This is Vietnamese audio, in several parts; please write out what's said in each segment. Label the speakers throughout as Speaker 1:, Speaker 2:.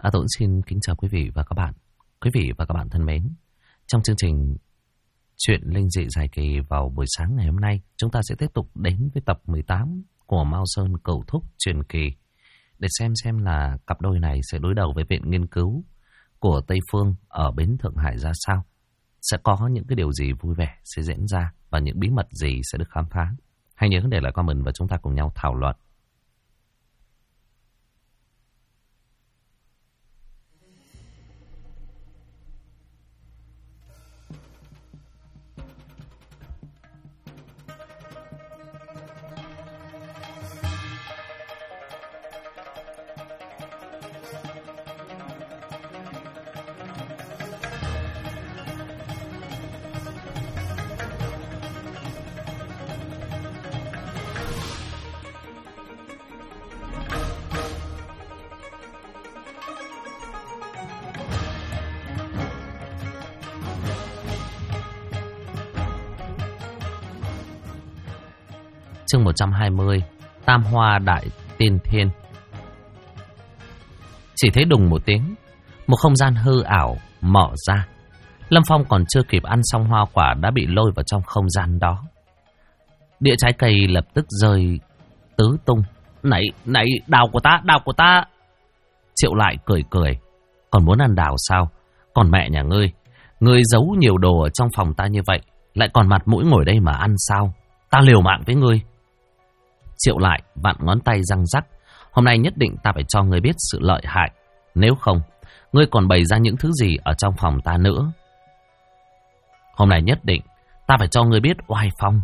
Speaker 1: Tôi xin kính chào quý vị và các bạn. Quý vị và các bạn thân mến, trong chương trình Chuyện Linh Dị dài kỳ vào buổi sáng ngày hôm nay, chúng ta sẽ tiếp tục đến với tập 18 của Mao Sơn Cửu Thúc truyền kỳ để xem là cặp đôi này sẽ đối đầu với viện nghiên cứu của Tây Phương ở bến Thượng Hải ra sao. Sẽ có những cái điều gì vui vẻ sẽ diễn ra và những bí mật gì sẽ được khám phá. Hãy nhớ để lại comment và chúng ta cùng nhau thảo luận. Chương 120, Tam Hoa Đại Tiên Thiên. Chỉ thấy đùng một tiếng, một không gian hư ảo mở ra. Lâm Phong còn chưa kịp ăn xong hoa quả đã bị lôi vào trong không gian đó. Đĩa trái cây lập tức rơi tứ tung. Này, đào của ta. Triệu Lại cười. Còn muốn ăn đào sao? Còn mẹ nhà ngươi giấu nhiều đồ ở trong phòng ta như vậy, lại còn mặt mũi ngồi đây mà ăn sao? Ta liều mạng với ngươi. Triệu Lại vặn ngón tay răng rắc. Hôm nay nhất định ta phải cho ngươi biết sự lợi hại. Nếu không, ngươi còn bày ra những thứ gì ở trong phòng ta nữa. Hôm nay nhất định ta phải cho ngươi biết oai phong.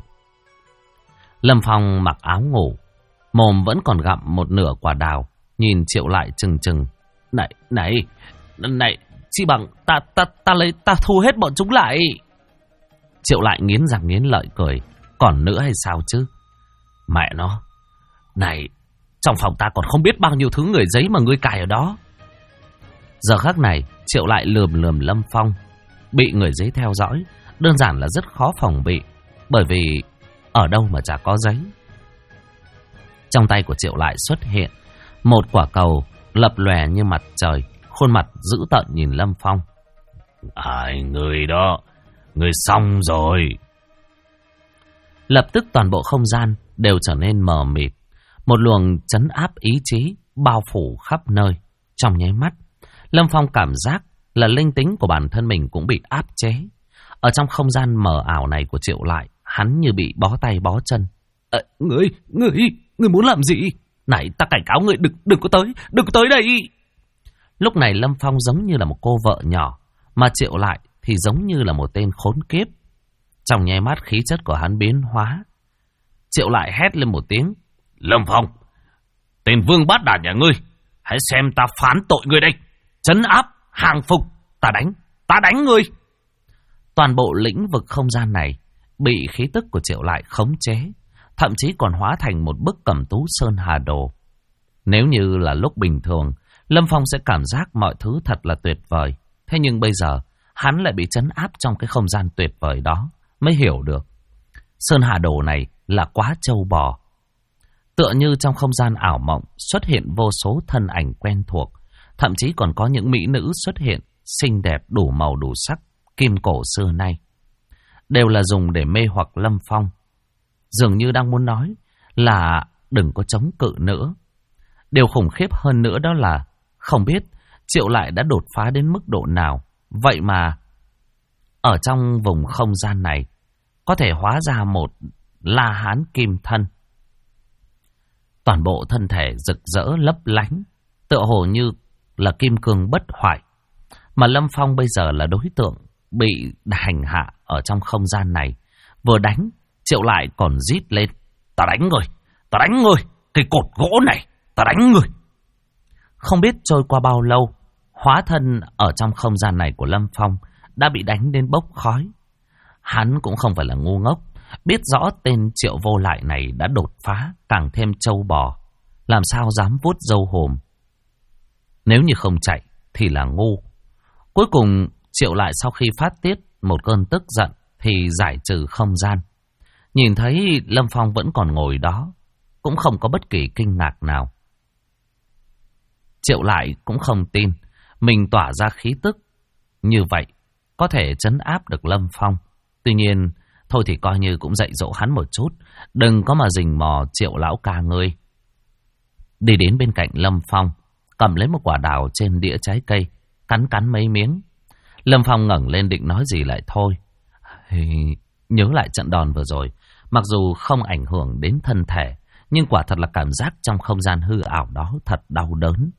Speaker 1: Lâm Phong mặc áo ngủ, mồm vẫn còn gặm một nửa quả đào, nhìn Triệu Lại chừng. Này, chi bằng ta thu hết bọn chúng lại. Triệu Lại nghiến răng nghiến lợi cười. Còn nữa hay sao chứ? Mẹ nó, này, trong phòng ta còn không biết bao nhiêu thứ người giấy mà ngươi cài ở đó. Giờ khắc này, Triệu Lại lườm Lâm Phong. Bị người giấy theo dõi, đơn giản là rất khó phòng bị, bởi vì ở đâu mà chả có giấy. Trong tay của Triệu Lại xuất hiện một quả cầu lập lòe như mặt trời, khuôn mặt dữ tợn nhìn Lâm Phong. Ai người đó, người xong rồi. Lập tức toàn bộ không gian đều trở nên mờ mịt. Một luồng trấn áp ý chí bao phủ khắp nơi. Trong nháy mắt, Lâm Phong cảm giác là linh tính của bản thân mình cũng bị áp chế. Ở trong không gian mờ ảo này của Triệu Lại, hắn như bị bó tay bó chân. Ngươi muốn làm gì? Này, ta cảnh cáo ngươi đừng có tới đây. Lúc này Lâm Phong giống như là một cô vợ nhỏ, mà Triệu Lại thì giống như là một tên khốn kiếp. Trong nháy mắt khí chất của hắn biến hóa. Triệu Lại hét lên một tiếng. Lâm Phong, tên vương bát đản nhà ngươi, hãy xem ta phán tội ngươi đây. Trấn áp, hàng phục, ta đánh ngươi. Toàn bộ lĩnh vực không gian này bị khí tức của Triệu Lại khống chế, thậm chí còn hóa thành một bức cẩm tú sơn hà đồ. Nếu như là lúc bình thường, Lâm Phong sẽ cảm giác mọi thứ thật là tuyệt vời. Thế nhưng bây giờ, hắn lại bị trấn áp trong cái không gian tuyệt vời đó, mới hiểu được sơn hà đồ này là quá trâu bò. Tựa như trong không gian ảo mộng xuất hiện vô số thân ảnh quen thuộc, thậm chí còn có những mỹ nữ xuất hiện xinh đẹp đủ màu đủ sắc, kim cổ xưa nay, đều là dùng để mê hoặc Lâm Phong. Dường như đang muốn nói là đừng có chống cự nữa. Điều khủng khiếp hơn nữa đó là không biết Triệu Lại đã đột phá đến mức độ nào, vậy mà ở trong vùng không gian này có thể hóa ra một La Hán kim thân. Toàn bộ thân thể rực rỡ lấp lánh, tựa hồ như là kim cương bất hoại. Mà Lâm Phong bây giờ là đối tượng bị hành hạ ở trong không gian này. Vừa đánh, Triệu Lại còn rít lên. Ta đánh người, cái cột gỗ này, ta đánh người. Không biết trôi qua bao lâu, hóa thân ở trong không gian này của Lâm Phong đã bị đánh đến bốc khói. Hắn cũng không phải là ngu ngốc, biết rõ tên Triệu Vô Lại này đã đột phá, càng thêm trâu bò, làm sao dám vuốt râu hồm. Nếu như không chạy thì là ngu. Cuối cùng Triệu Lại sau khi phát tiết một cơn tức giận thì giải trừ không gian. Nhìn thấy Lâm Phong vẫn còn ngồi đó, cũng không có bất kỳ kinh ngạc nào. Triệu Lại cũng không tin, mình tỏa ra khí tức như vậy có thể trấn áp được Lâm Phong. Tuy nhiên, thôi thì coi như cũng dạy dỗ hắn một chút, đừng có mà rình mò Triệu lão ca ngươi. Đi đến bên cạnh Lâm Phong, cầm lấy một quả đào trên đĩa trái cây, cắn cắn mấy miếng. Lâm Phong ngẩng lên định nói gì lại thôi. Nhớ lại trận đòn vừa rồi, mặc dù không ảnh hưởng đến thân thể, nhưng quả thật là cảm giác trong không gian hư ảo đó thật đau đớn.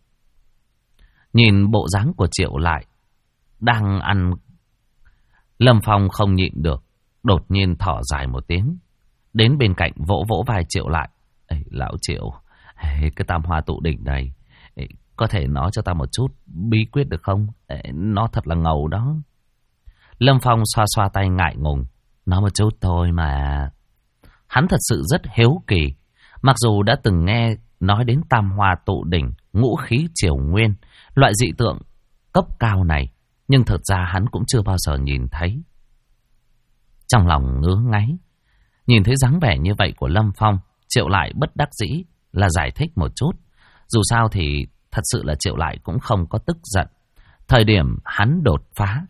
Speaker 1: Nhìn bộ dáng của Triệu lại đang ăn, Lâm Phong không nhịn được, đột nhiên thở dài một tiếng, đến bên cạnh vỗ vỗ vai Triệu lại. Lão Triệu, cái tam hoa tụ đỉnh này, có thể nói cho ta một chút bí quyết được không? Nó thật là ngầu đó. Lâm Phong xoa xoa tay ngại ngùng, nói một chút thôi mà. Hắn thật sự rất hiếu kỳ, mặc dù đã từng nghe nói đến tam hoa tụ đỉnh, ngũ khí triều nguyên, loại dị tượng cấp cao này, nhưng thật ra hắn cũng chưa bao giờ nhìn thấy. Trong lòng ngứa ngáy, nhìn thấy dáng vẻ như vậy của Lâm Phong, Triệu lại bất đắc dĩ là giải thích một chút. Dù sao thì thật sự là Triệu lại cũng không có tức giận. Thời điểm hắn đột phá,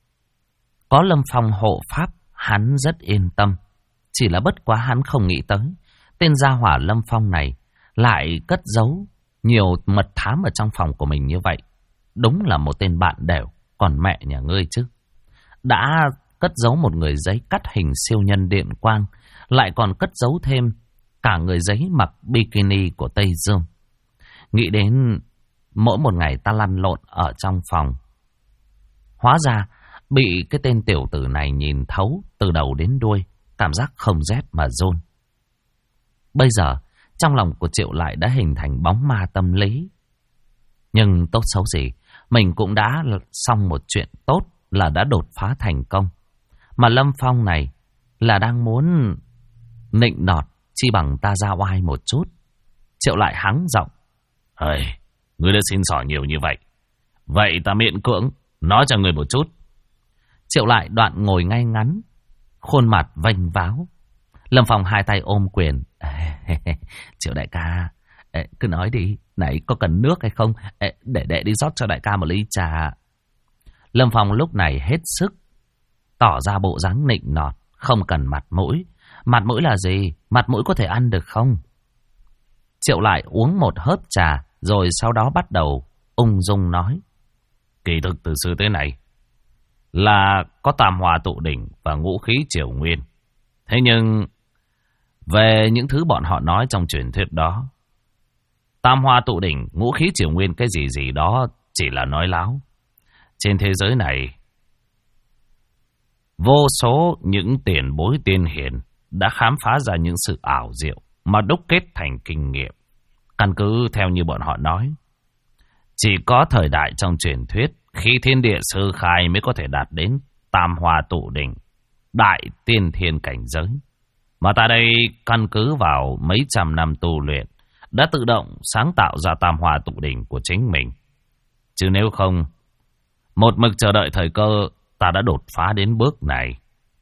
Speaker 1: có Lâm Phong hộ pháp, hắn rất yên tâm. Chỉ là bất quá hắn không nghĩ tới, tên gia hỏa Lâm Phong này lại cất giấu nhiều mật thám ở trong phòng của mình như vậy. Đúng là một tên bạn đều, còn mẹ nhà ngươi chứ. Đã cất giấu một người giấy cắt hình siêu nhân điện quang, lại còn cất giấu thêm cả người giấy mặc bikini của Tây Dương. Nghĩ đến mỗi một ngày ta lăn lộn ở trong phòng, hóa ra bị cái tên tiểu tử này nhìn thấu từ đầu đến đuôi, cảm giác không rét mà run. Bây giờ trong lòng của Triệu lại đã hình thành bóng ma tâm lý. Nhưng tốt xấu gì, mình cũng đã xong một chuyện tốt là đã đột phá thành công. Mà Lâm Phong này là đang muốn nịnh nọt, chi bằng ta ra oai một chút. Triệu lại hắng giọng. Ngươi đã xin xỏ nhiều như vậy, vậy ta miễn cưỡng nói cho ngươi một chút. Triệu lại đoạn ngồi ngay ngắn, khuôn mặt vênh váo. Lâm Phong hai tay ôm quyền. Triệu đại ca, cứ nói đi, này có cần nước hay không? Để đệ đi rót cho đại ca một ly trà. Lâm Phong lúc này hết sức tỏ ra bộ dáng nịnh nọt, không cần mặt mũi. Mặt mũi là gì? Mặt mũi có thể ăn được không? Triệu lại uống một hớp trà, rồi sau đó bắt đầu ung dung nói. Kỳ thực từ xưa tới này là có tam hoa tụ đỉnh và ngũ khí triều nguyên. Thế nhưng về những thứ bọn họ nói trong truyền thuyết đó, tam hoa tụ đỉnh, ngũ khí triều nguyên cái gì gì đó chỉ là nói láo. Trên thế giới này, vô số những tiền bối tiên hiền đã khám phá ra những sự ảo diệu mà đúc kết thành kinh nghiệm. Căn cứ theo như bọn họ nói, chỉ có thời đại trong truyền thuyết, khi thiên địa sơ khai mới có thể đạt đến tam hoa tụ đỉnh, đại tiên thiên cảnh giới. Mà ta đây căn cứ vào mấy trăm năm tu luyện, đã tự động sáng tạo ra tam hoa tụ đỉnh của chính mình. Chứ nếu không, một mực chờ đợi thời cơ, ta đã đột phá đến bước này.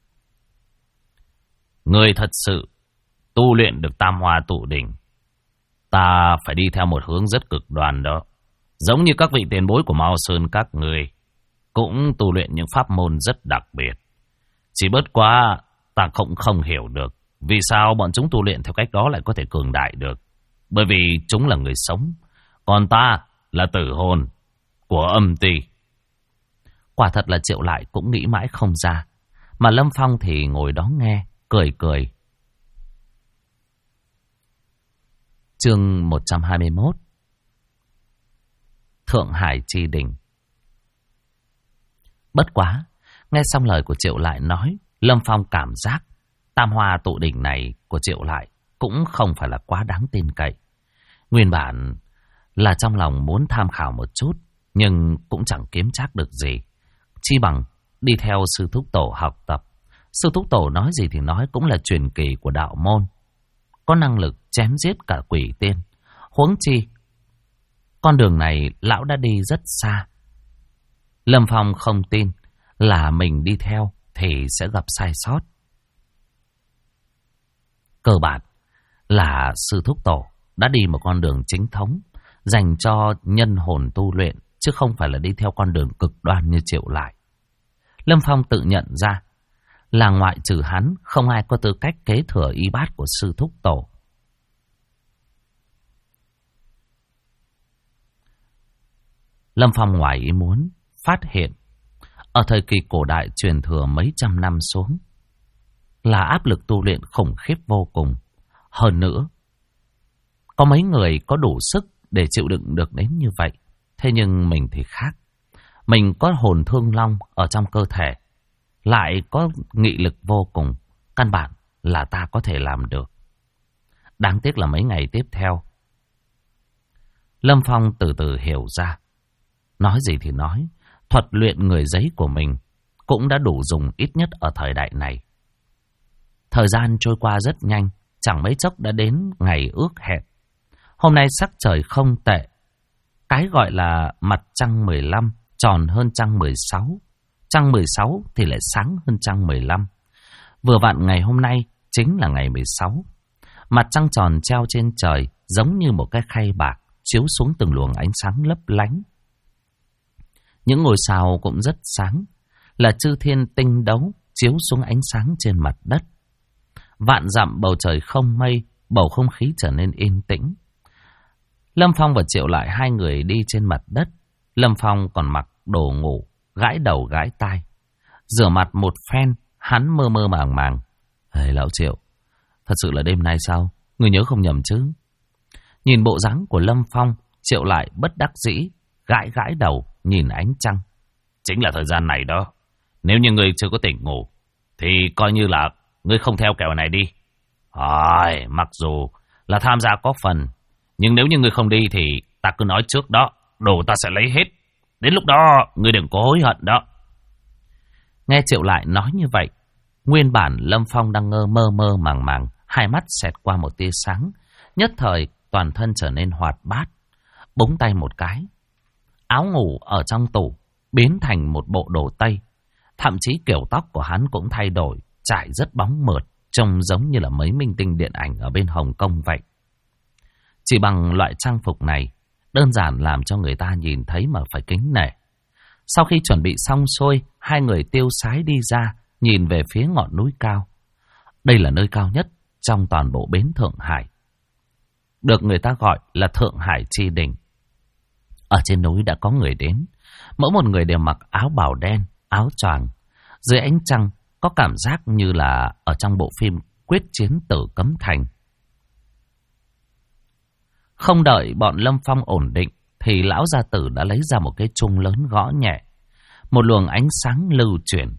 Speaker 1: Người thật sự tu luyện được tam hoa tụ đỉnh, ta phải đi theo một hướng rất cực đoan đó. Giống như các vị tiền bối của Mao Sơn các người, cũng tu luyện những pháp môn rất đặc biệt. Chỉ bất quá ta cũng không hiểu được vì sao bọn chúng tu luyện theo cách đó lại có thể cường đại được. Bởi vì chúng là người sống, còn ta là tử hồn của âm ti. Quả thật là Triệu lại cũng nghĩ mãi không ra. Mà Lâm Phong thì ngồi đó nghe, cười cười. Chương 121. Thượng Hải Chi Đỉnh. Bất quá, nghe xong lời của Triệu lại nói, Lâm Phong cảm giác tam hoa tụ đỉnh này của Triệu lại cũng không phải là quá đáng tin cậy. Nguyên bản là trong lòng muốn tham khảo một chút, nhưng cũng chẳng kiếm trác được gì. Chi bằng đi theo sư thúc tổ học tập. Sư thúc tổ nói gì thì nói, cũng là truyền kỳ của đạo môn, có năng lực chém giết cả quỷ tiên. Huống chi con đường này lão đã đi rất xa. Lâm Phong không tin là mình đi theo thì sẽ gặp sai sót. Cơ bản là sư thúc tổ đã đi một con đường chính thống, dành cho nhân hồn tu luyện chứ không phải là đi theo con đường cực đoan như Triệu Lại. Lâm Phong tự nhận ra là ngoại trừ hắn, không ai có tư cách kế thừa y bát của sư thúc tổ. Lâm Phong ngoài ý muốn phát hiện ở thời kỳ cổ đại truyền thừa mấy trăm năm xuống là áp lực tu luyện khủng khiếp vô cùng. Hơn nữa, có mấy người có đủ sức để chịu đựng được đến như vậy. Thế nhưng mình thì khác. Mình có hồn thương long ở trong cơ thể, lại có nghị lực vô cùng. Căn bản là ta có thể làm được. Đáng tiếc là mấy ngày tiếp theo, Lâm Phong từ từ hiểu ra. Nói gì thì nói, thuật luyện người giấy của mình cũng đã đủ dùng ít nhất ở thời đại này. Thời gian trôi qua rất nhanh, chẳng mấy chốc đã đến ngày ước hẹn. Hôm nay sắc trời không tệ. Cái gọi là mặt trăng 15 tròn hơn trăng 16. Trăng 16 thì lại sáng hơn trăng 15. Vừa vặn ngày hôm nay chính là ngày 16. Mặt trăng tròn treo trên trời giống như một cái khay bạc chiếu xuống từng luồng ánh sáng lấp lánh. Những ngôi sao cũng rất sáng, là chư thiên tinh đấu chiếu xuống ánh sáng trên mặt đất. Vạn dặm bầu trời không mây, bầu không khí trở nên yên tĩnh. Lâm Phong và Triệu Lại hai người đi trên mặt đất. Lâm Phong còn mặc đồ ngủ, gãi đầu gãi tai. Rửa mặt một phen, hắn mơ mơ màng màng. Ê, lão Triệu, thật sự là đêm nay sao? Người nhớ không nhầm chứ? Nhìn bộ dáng của Lâm Phong, Triệu Lại bất đắc dĩ, gãi gãi đầu, nhìn ánh trăng. Chính là thời gian này đó. Nếu như người chưa có tỉnh ngủ, thì coi như là ngươi không theo kèo này đi. Mặc dù là tham gia có phần, nhưng nếu như ngươi không đi thì ta cứ nói trước đó, đồ ta sẽ lấy hết. Đến lúc đó ngươi đừng có hối hận đó. Nghe Triệu Lại nói như vậy, nguyên bản Lâm Phong đang mơ mơ màng màng, hai mắt xẹt qua một tia sáng, nhất thời toàn thân trở nên hoạt bát, búng tay một cái. Áo ngủ ở trong tủ biến thành một bộ đồ tây, thậm chí kiểu tóc của hắn cũng thay đổi, trải rất bóng mượt, trông giống như là mấy minh tinh điện ảnh ở bên Hồng Kông vậy. Chỉ bằng loại trang phục này, đơn giản làm cho người ta nhìn thấy mà phải kính nể. Sau khi chuẩn bị xong xuôi, hai người tiêu sái đi ra, nhìn về phía ngọn núi cao. Đây là nơi cao nhất trong toàn bộ bến Thượng Hải, được người ta gọi là Thượng Hải Chi Đỉnh. Ở trên núi đã có người đến, mỗi một người đều mặc áo bào đen, áo choàng. Dưới ánh trăng có cảm giác như là ở trong bộ phim Quyết Chiến Tử Cấm Thành. Không đợi bọn Lâm Phong ổn định, thì lão gia tử đã lấy ra một cái chung lớn gõ nhẹ. Một luồng ánh sáng lưu chuyển.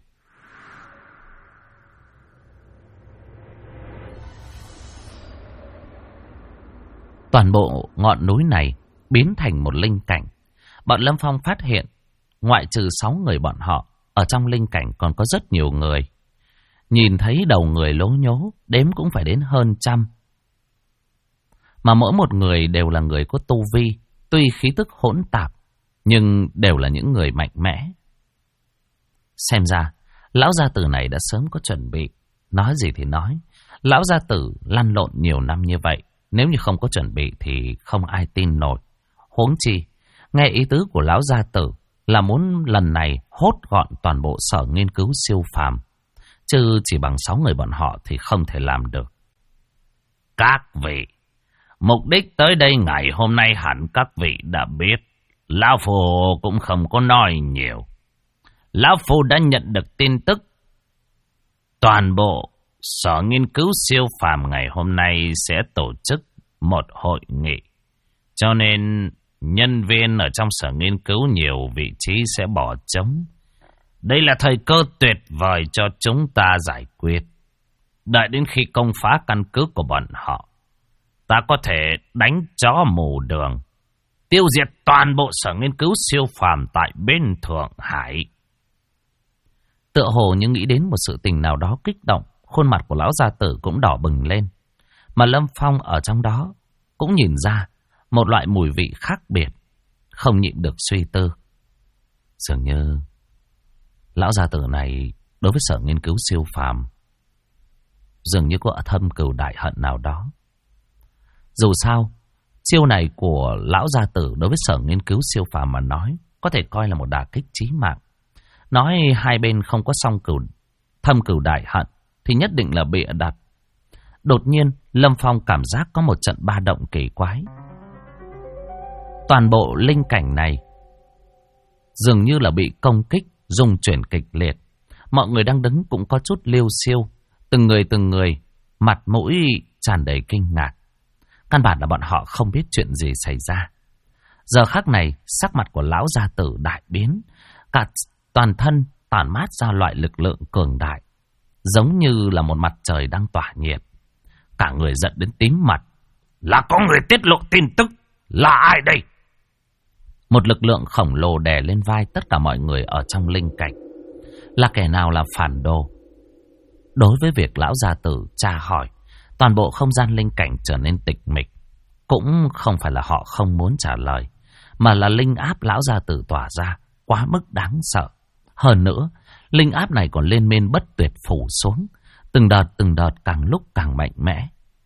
Speaker 1: Toàn bộ ngọn núi này biến thành một linh cảnh. Bọn Lâm Phong phát hiện, ngoại trừ 6 người bọn họ, ở trong linh cảnh còn có rất nhiều người. Nhìn thấy đầu người lố nhố, đếm cũng phải đến hơn 100. Mà mỗi một người đều là người có tu vi, tuy khí tức hỗn tạp, nhưng đều là những người mạnh mẽ. Xem ra, lão gia tử này đã sớm có chuẩn bị. Nói gì thì nói, lão gia tử lăn lộn nhiều năm như vậy, nếu như không có chuẩn bị thì không ai tin nổi. Huống chi, nghe ý tứ của lão gia tử là muốn lần này hốt gọn toàn bộ sở nghiên cứu siêu phàm, chứ chỉ bằng 6 người bọn họ thì không thể làm được. Các vị, mục đích tới đây ngày hôm nay hẳn các vị đã biết. Lão Phu cũng không có nói nhiều. Lão Phu đã nhận được tin tức toàn bộ sở nghiên cứu siêu phàm ngày hôm nay sẽ tổ chức một hội nghị. Cho nên nhân viên ở trong sở nghiên cứu nhiều vị trí sẽ bỏ trống. Đây là thời cơ tuyệt vời cho chúng ta giải quyết. Đợi đến khi công phá căn cứ của bọn họ, ta có thể đánh chó mù đường, tiêu diệt toàn bộ sở nghiên cứu siêu phàm tại bên Thượng Hải. Tựa hồ như nghĩ đến một sự tình nào đó kích động, khuôn mặt của lão gia tử cũng đỏ bừng lên. Mà Lâm Phong ở trong đó cũng nhìn ra một loại mùi vị khác biệt, không nhịn được suy tư. Dường như lão gia tử này đối với sở nghiên cứu siêu phàm dường như có thâm cừu đại hận nào đó. Dù sao, chiêu này của lão gia tử đối với sở nghiên cứu siêu phàm mà nói có thể coi là một đả kích chí mạng. Nói hai bên không có thâm cừu đại hận thì nhất định là bịa đặt. Đột nhiên Lâm Phong cảm giác có một trận ba động kỳ quái. Toàn bộ linh cảnh này dường như là bị công kích, rung chuyển kịch liệt. Mọi người đang đứng cũng có chút liêu xiêu, từng người mặt mũi tràn đầy kinh ngạc. Căn bản là bọn họ không biết chuyện gì xảy ra. Giờ khắc này, sắc mặt của lão gia tử đại biến, cả toàn thân tản mát ra loại lực lượng cường đại, giống như là một mặt trời đang tỏa nhiệt. Cả người giận đến tím mặt. Là có người tiết lộ tin tức, là ai đây? Một lực lượng khổng lồ đè lên vai tất cả mọi người ở trong linh cảnh. Là kẻ nào là phản đồ? Đối với việc lão gia tử tra hỏi, toàn bộ không gian linh cảnh trở nên tịch mịch. Cũng không phải là họ không muốn trả lời, mà là linh áp lão gia tử tỏa ra quá mức đáng sợ. Hơn nữa, linh áp này còn lên men bất tuyệt phủ xuống, từng đợt càng lúc càng mạnh mẽ.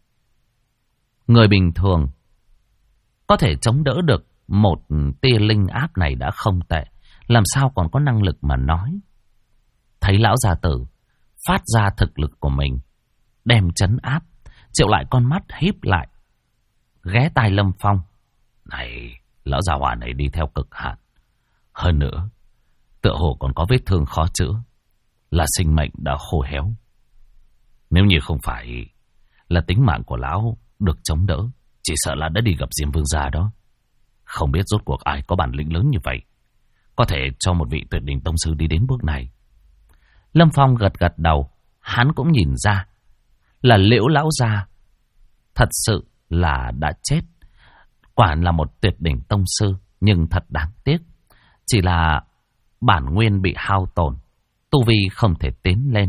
Speaker 1: Người bình thường có thể chống đỡ được một tia linh áp này đã không tệ, làm sao còn có năng lực mà nói. Thấy lão gia tử phát ra thực lực của mình, đem trấn áp, Triệu lại con mắt híp lại, ghé tai Lâm Phong. Này, lão già hỏa này đi theo cực hạn. Hơn nữa, tựa hồ còn có vết thương khó chữa, là sinh mệnh đã khô héo. Nếu như không phải là tính mạng của lão được chống đỡ, chỉ sợ là đã đi gặp Diêm Vương gia đó. Không biết rốt cuộc ai có bản lĩnh lớn như vậy, có thể cho một vị tuyệt đỉnh tông sư đi đến bước này. Lâm Phong gật gật đầu, hắn cũng nhìn ra là Liễu lão gia thật sự là đã chết. Quả là một tuyệt đỉnh tông sư, nhưng thật đáng tiếc, chỉ là bản nguyên bị hao tổn, tu vi không thể tiến lên.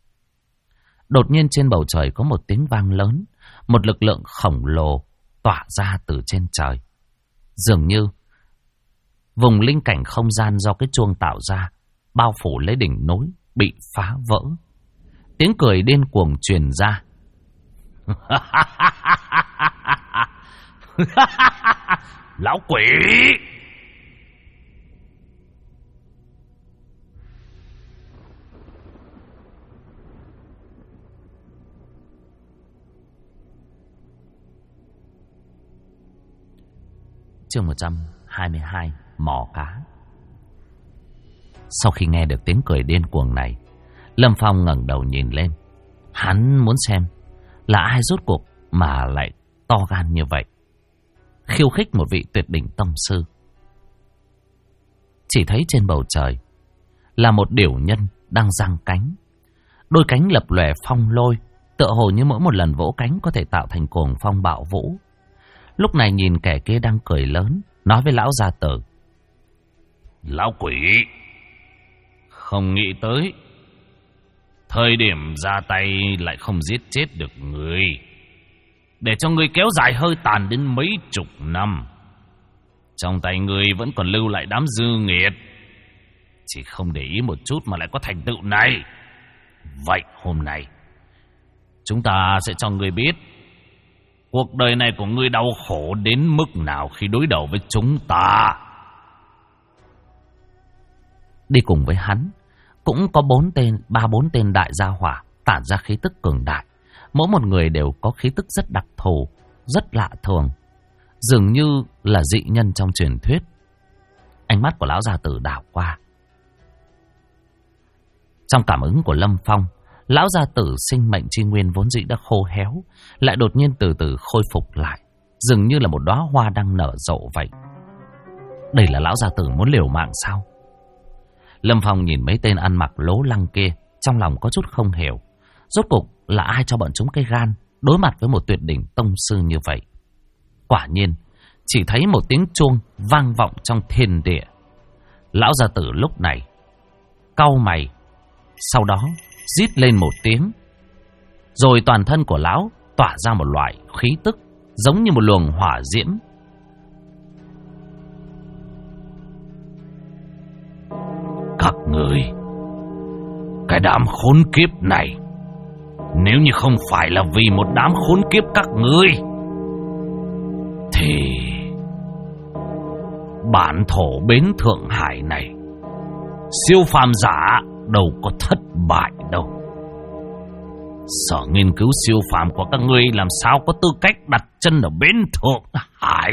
Speaker 1: Đột nhiên trên bầu trời có một tiếng vang lớn, một lực lượng khổng lồ tỏa ra từ trên trời. Dường như vùng linh cảnh không gian do cái chuông tạo ra, bao phủ lấy đỉnh núi, bị phá vỡ. Tiếng cười điên cuồng truyền ra. Lão quỷ! Chương 122, mò cá. Sau khi nghe được tiếng cười điên cuồng này, Lâm Phong ngẩng đầu nhìn lên. Hắn muốn xem là ai rốt cuộc mà lại to gan như vậy, khiêu khích một vị tuyệt đỉnh tông sư. Chỉ thấy trên bầu trời là một điểu nhân đang giang cánh, đôi cánh lập lòe phong lôi, tựa hồ như mỗi một lần vỗ cánh có thể tạo thành cuồng phong bạo vũ. Lúc này nhìn kẻ kia đang cười lớn, nói với lão gia tử. Lão quỷ, không nghĩ tới thời điểm ra tay lại không giết chết được người, để cho người kéo dài hơi tàn đến mấy chục năm. Trong tay người vẫn còn lưu lại đám dư nghiệt, chỉ không để ý một chút mà lại có thành tựu này. Vậy hôm nay chúng ta sẽ cho người biết cuộc đời này của ngươi đau khổ đến mức nào khi đối đầu với chúng ta. Đi cùng với hắn cũng có 3-4 tên đại gia hỏa tản ra khí tức cường đại. Mỗi một người đều có khí tức rất đặc thù, rất lạ thường, dường như là dị nhân trong truyền thuyết. Ánh mắt của lão gia tử đảo qua. Trong cảm ứng của Lâm Phong, lão gia tử sinh mệnh chi nguyên vốn dĩ đã khô héo, lại đột nhiên từ từ khôi phục lại, dường như là một đóa hoa đang nở rộ vậy. Đây là lão gia tử muốn liều mạng sao? Lâm Phong nhìn mấy tên ăn mặc lố lăng kia, trong lòng có chút không hiểu. Rốt cuộc là ai cho bọn chúng cái gan đối mặt với một tuyệt đỉnh tông sư như vậy? Quả nhiên, chỉ thấy một tiếng chuông vang vọng trong thiên địa. Lão gia tử lúc này cau mày, sau đó rít lên một tiếng, rồi toàn thân của lão tỏa ra một loại khí tức giống như một luồng hỏa diễm. Các người, cái đám khốn kiếp này, nếu như không phải là vì một đám khốn kiếp các ngươi, thì bản thổ bến Thượng Hải này, siêu phàm giả đâu có thất bại đâu. Sở nghiên cứu siêu phàm của các ngươi làm sao có tư cách đặt chân ở bến Thượng Hải?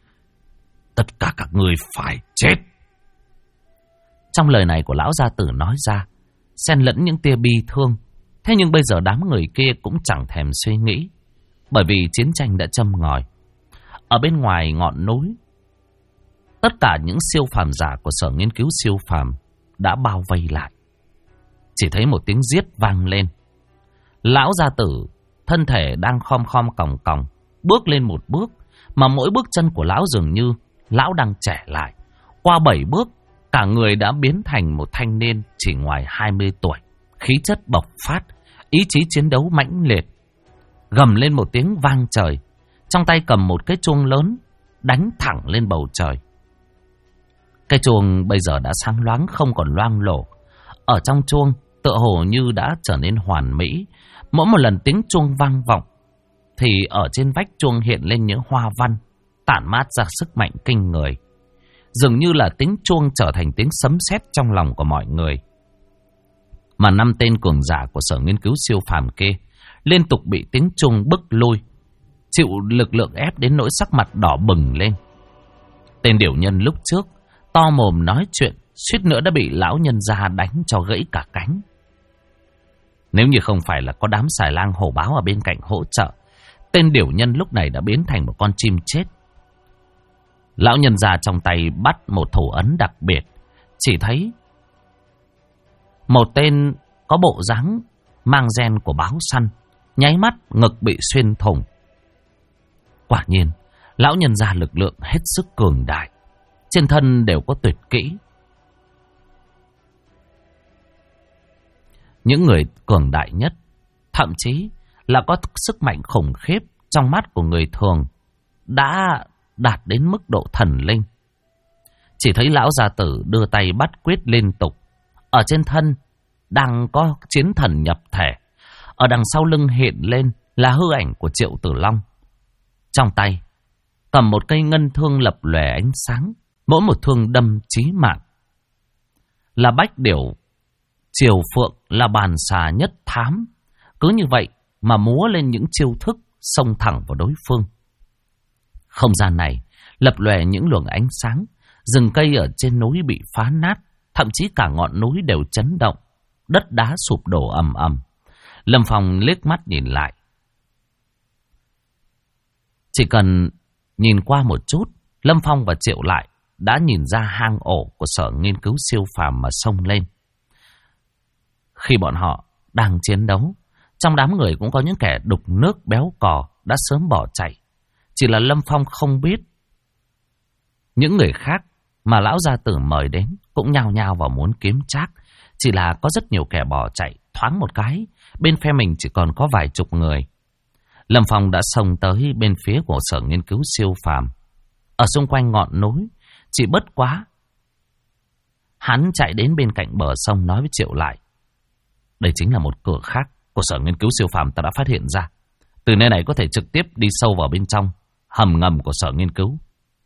Speaker 1: Tất cả các ngươi phải chết. Trong lời này của lão gia tử nói ra, xen lẫn những tia bi thương. Thế nhưng bây giờ đám người kia cũng chẳng thèm suy nghĩ, bởi vì chiến tranh đã châm ngòi. Ở bên ngoài ngọn núi, tất cả những siêu phàm giả của sở nghiên cứu siêu phàm đã bao vây lại. Chỉ thấy một tiếng giết vang lên. Lão gia tử thân thể đang khom khom còng còng, bước lên một bước, mà mỗi bước chân của lão dường như lão đang trẻ lại. Qua 7 bước, cả người đã biến thành một thanh niên chỉ ngoài 20 tuổi, khí chất bộc phát, ý chí chiến đấu mãnh liệt. Gầm lên một tiếng vang trời, trong tay cầm một cái chuông lớn, đánh thẳng lên bầu trời. Cái chuông bây giờ đã sáng loáng, không còn loang lổ. Ở trong chuông tựa hồ như đã trở nên hoàn mỹ. Mỗi một lần tiếng chuông vang vọng thì ở trên vách chuông hiện lên những hoa văn tản mát ra sức mạnh kinh người. Dường như là tiếng chuông trở thành tiếng sấm sét trong lòng của mọi người. Mà 5 tên cường giả của sở nghiên cứu siêu phàm kia liên tục bị tiếng chuông bức lui, chịu lực lượng ép đến nỗi sắc mặt đỏ bừng lên. Tên điểu nhân lúc trước to mồm nói chuyện, suýt nữa đã bị lão nhân gia đánh cho gãy cả cánh. Nếu như không phải là có đám xài lang hổ báo ở bên cạnh hỗ trợ, tên điểu nhân lúc này đã biến thành một con chim chết. Lão nhân gia trong tay bắt một thủ ấn đặc biệt, chỉ thấy một tên có bộ dáng mang gen của báo săn, nháy mắt ngực bị xuyên thủng. Quả nhiên, lão nhân gia lực lượng hết sức cường đại, trên thân đều có tuyệt kỹ. Những người cường đại nhất, thậm chí là có sức mạnh khủng khiếp trong mắt của người thường, đã đạt đến mức độ thần linh. Chỉ thấy lão gia tử đưa tay bắt quyết liên tục. Ở trên thân đang có chiến thần nhập thể. Ở đằng sau lưng hiện lên là hư ảnh của Triệu Tử Long. Trong tay cầm một cây ngân thương lập lòe ánh sáng, mỗi một thương đâm chí mạng. Là bách điểu Triều Phượng, là bàn xà nhất thám. Cứ như vậy mà múa lên những chiêu thức xông thẳng vào đối phương. Không gian này lập lòe những luồng ánh sáng, rừng cây ở trên núi bị phá nát, thậm chí cả ngọn núi đều chấn động, đất đá sụp đổ ầm ầm. Lâm Phong liếc mắt nhìn lại. Chỉ cần nhìn qua một chút, Lâm Phong và Triệu Lại đã nhìn ra hang ổ của sở nghiên cứu siêu phàm mà xông lên. Khi bọn họ đang chiến đấu, trong đám người cũng có những kẻ đục nước béo cò đã sớm bỏ chạy. Chỉ là Lâm Phong không biết. Những người khác mà lão gia tử mời đến cũng nhao nhao vào muốn kiếm trác. Chỉ là có rất nhiều kẻ bỏ chạy, thoáng một cái bên phe mình chỉ còn có vài chục người. Lâm Phong đã xông tới bên phía của sở nghiên cứu siêu phàm. Ở xung quanh ngọn núi chỉ bất quá, hắn chạy đến bên cạnh bờ sông nói với Triệu Lại: đây chính là một cửa khác của sở nghiên cứu siêu phàm ta đã phát hiện ra. Từ nơi này có thể trực tiếp đi sâu vào bên trong hầm ngầm của sở nghiên cứu.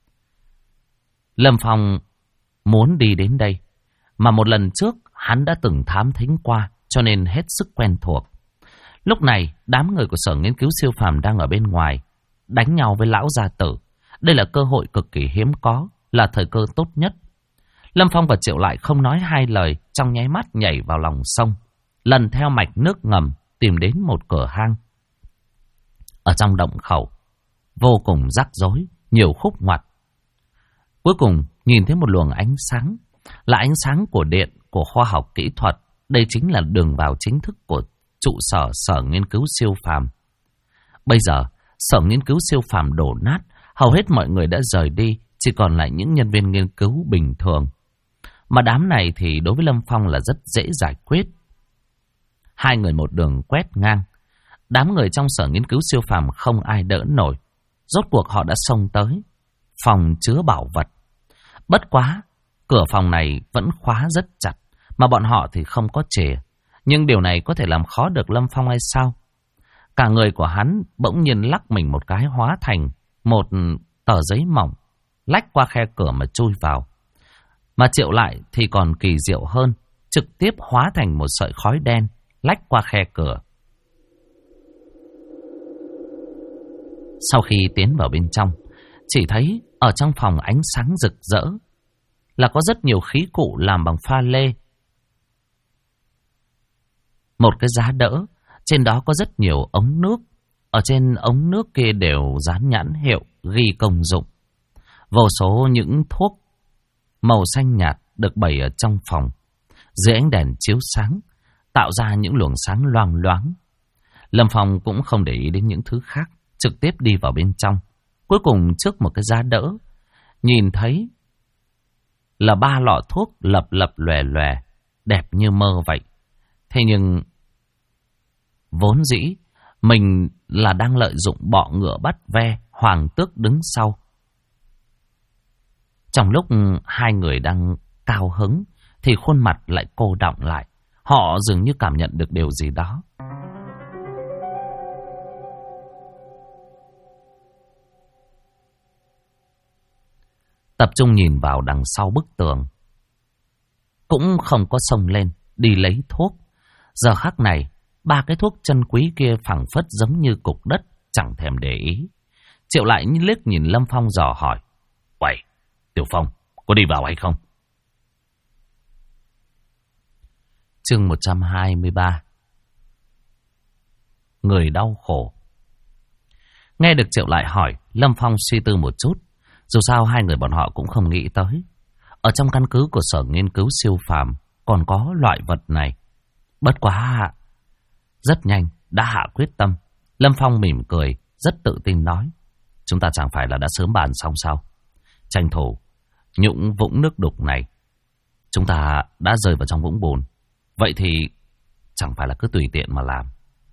Speaker 1: Lâm Phong muốn đi đến đây, mà một lần trước hắn đã từng thám thính qua, cho nên hết sức quen thuộc. Lúc này đám người của sở nghiên cứu siêu phàm đang ở bên ngoài đánh nhau với lão gia tử. Đây là cơ hội cực kỳ hiếm có, là thời cơ tốt nhất. Lâm Phong và Triệu Lại không nói hai lời, trong nháy mắt nhảy vào lòng sông, lần theo mạch nước ngầm tìm đến một cửa hang. Ở trong động khẩu vô cùng rắc rối, nhiều khúc ngoặt. Cuối cùng nhìn thấy một luồng ánh sáng, là ánh sáng của điện của khoa học kỹ thuật. Đây chính là đường vào chính thức của trụ sở sở nghiên cứu siêu phàm. Bây giờ sở nghiên cứu siêu phàm đổ nát, hầu hết mọi người đã rời đi, chỉ còn lại những nhân viên nghiên cứu bình thường. Mà đám này thì đối với Lâm Phong là rất dễ giải quyết. Hai người một đường quét ngang, đám người trong sở nghiên cứu siêu phàm không ai đỡ nổi. Rốt cuộc họ đã xông tới phòng chứa bảo vật. Bất quá, cửa phòng này vẫn khóa rất chặt, mà bọn họ thì không có chìa. Nhưng điều này có thể làm khó được Lâm Phong hay sao? Cả người của hắn bỗng nhiên lắc mình một cái, hóa thành một tờ giấy mỏng, lách qua khe cửa mà chui vào. Mà Triệu Lại thì còn kỳ diệu hơn, trực tiếp hóa thành một sợi khói đen, lách qua khe cửa. Sau khi tiến vào bên trong, chỉ thấy ở trong phòng ánh sáng rực rỡ, là có rất nhiều khí cụ làm bằng pha lê. Một cái giá đỡ, trên đó có rất nhiều ống nước. Ở trên ống nước kia đều dán nhãn hiệu ghi công dụng. Vô số những thuốc màu xanh nhạt được bày ở trong phòng, dưới ánh đèn chiếu sáng, tạo ra những luồng sáng loang loáng. Lâm Phong cũng không để ý đến những thứ khác, trực tiếp đi vào bên trong. Cuối cùng trước một cái giá đỡ, nhìn thấy là 3 lọ thuốc lập lập lòe lòe, đẹp như mơ vậy. Thế nhưng vốn dĩ mình là đang lợi dụng bọ ngựa bắt ve, Hoàng Tước đứng sau. Trong lúc hai người đang cao hứng thì khuôn mặt lại cô đọng lại. Họ dường như cảm nhận được điều gì đó. Tập trung nhìn vào đằng sau bức tường, cũng không có xông lên đi lấy thuốc. Giờ khắc này, 3 cái thuốc chân quý kia phảng phất giống như cục đất, chẳng thèm để ý. Triệu Lại liếc nhìn Lâm Phong dò hỏi: "Uầy, Tiểu Phong, có đi vào hay không?" Chương 123. Người đau khổ. Nghe được Triệu Lại hỏi, Lâm Phong suy tư một chút. Dù sao hai người bọn họ cũng không nghĩ tới, ở trong căn cứ của Sở Nghiên cứu Siêu Phàm còn có loại vật này. Bất quá rất nhanh đã hạ quyết tâm. Lâm Phong mỉm cười, rất tự tin nói: "Chúng ta chẳng phải là đã sớm bàn xong sao? Tranh thủ những vũng nước đục này, chúng ta đã rơi vào trong vũng bùn, vậy thì chẳng phải là cứ tùy tiện mà làm.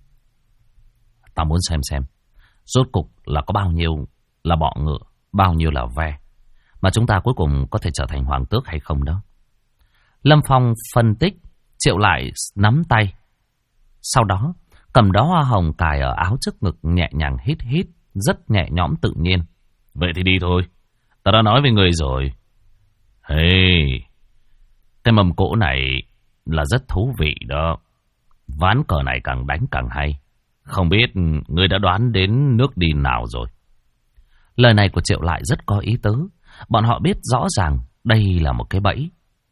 Speaker 1: Ta muốn xem rốt cục là có bao nhiêu là bọ ngựa, bao nhiêu là ve, mà chúng ta cuối cùng có thể trở thành hoàng tước hay không đó." Lâm Phong phân tích. Triệu Lại nắm tay, sau đó cầm đóa hoa hồng cài ở áo trước ngực, nhẹ nhàng hít hít, rất nhẹ nhõm tự nhiên. "Vậy thì đi thôi, ta đã nói với người rồi. Hey, cái mâm cỗ này là rất thú vị đó. Ván cờ này càng đánh càng hay. Không biết ngươi đã đoán đến nước đi nào rồi?" Lời này của Triệu Lại rất có ý tứ. Bọn họ biết rõ ràng đây là một cái bẫy.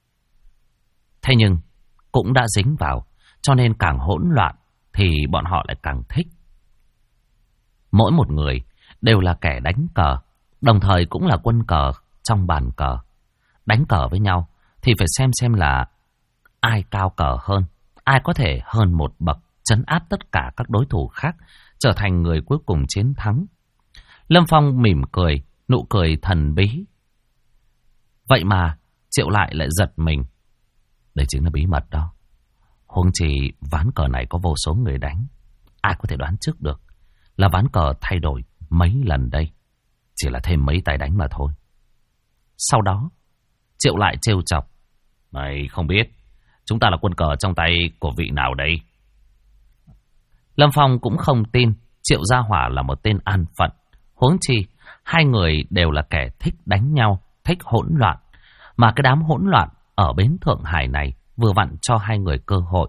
Speaker 1: Thế nhưng cũng đã dính vào, cho nên càng hỗn loạn thì bọn họ lại càng thích. Mỗi một người đều là kẻ đánh cờ, đồng thời cũng là quân cờ trong bàn cờ. Đánh cờ với nhau thì phải xem là ai cao cờ hơn, ai có thể hơn một bậc, trấn áp tất cả các đối thủ khác, trở thành người cuối cùng chiến thắng. Lâm Phong mỉm cười, nụ cười thần bí. Vậy mà Triệu Lại lại giật mình. Đây chính là bí mật đó. Huống chi ván cờ này có vô số người đánh, ai có thể đoán trước được là ván cờ thay đổi mấy lần đây. Chỉ là thêm mấy tay đánh mà thôi. Sau đó Triệu Lại trêu chọc: "Mày không biết chúng ta là quân cờ trong tay của vị nào đây?" Lâm Phong cũng không tin Triệu Gia Hỏa là một tên an phận. Huống chi hai người đều là kẻ thích đánh nhau, thích hỗn loạn. Mà cái đám hỗn loạn ở bến Thượng Hải này vừa vặn cho hai người cơ hội.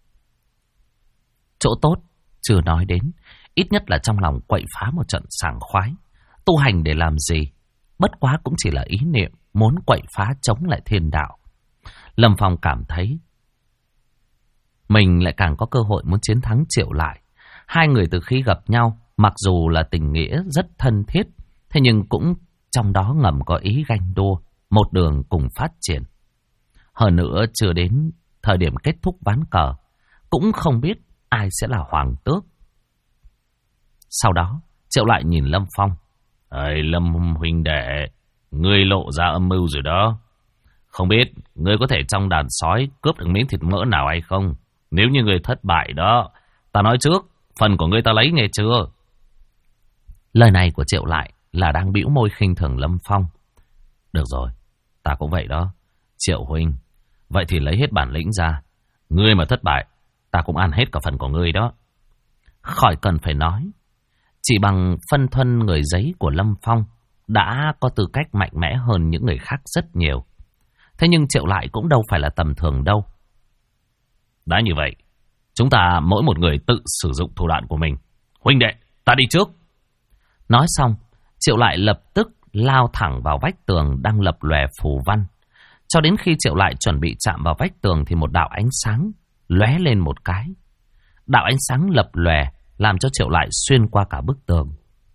Speaker 1: Chỗ tốt chưa nói đến, ít nhất là trong lòng quậy phá một trận sảng khoái. Tu hành để làm gì? Bất quá cũng chỉ là ý niệm muốn quậy phá chống lại thiên đạo. Lâm Phong cảm thấy mình lại càng có cơ hội muốn chiến thắng Triệu Lại. Hai người từ khi gặp nhau, mặc dù là tình nghĩa rất thân thiết, thế nhưng cũng trong đó ngầm có ý ganh đua, một đường cùng phát triển. Hơn nữa chưa đến thời điểm kết thúc ván cờ, cũng không biết ai sẽ là hoàng tước. Sau đó Triệu Lại nhìn Lâm Phong: "Ê Lâm huynh đệ, ngươi lộ ra âm mưu rồi đó. Không biết ngươi có thể trong đàn sói cướp được miếng thịt mỡ nào hay không? Nếu như ngươi thất bại đó, ta nói trước, phần của ngươi ta lấy nghe chưa?" Lời này của Triệu Lại là đang bĩu môi khinh thường Lâm Phong. "Được rồi, ta cũng vậy đó. Triệu huynh, vậy thì lấy hết bản lĩnh ra. Ngươi mà thất bại, ta cũng ăn hết cả phần của ngươi đó." Khỏi cần phải nói, chỉ bằng phân thuần người giấy của Lâm Phong, đã có tư cách mạnh mẽ hơn những người khác rất nhiều. Thế nhưng Triệu Lại cũng đâu phải là tầm thường đâu. Đã như vậy, chúng ta mỗi một người tự sử dụng thủ đoạn của mình. Huynh đệ, ta đi trước. Nói xong, Triệu Lại lập tức lao thẳng vào vách tường đang lập lòe phù văn. Cho đến khi Triệu Lại chuẩn bị chạm vào vách tường thì một đạo ánh sáng lóe lên một cái. Đạo ánh sáng lập lòe làm cho Triệu Lại xuyên qua cả bức tường.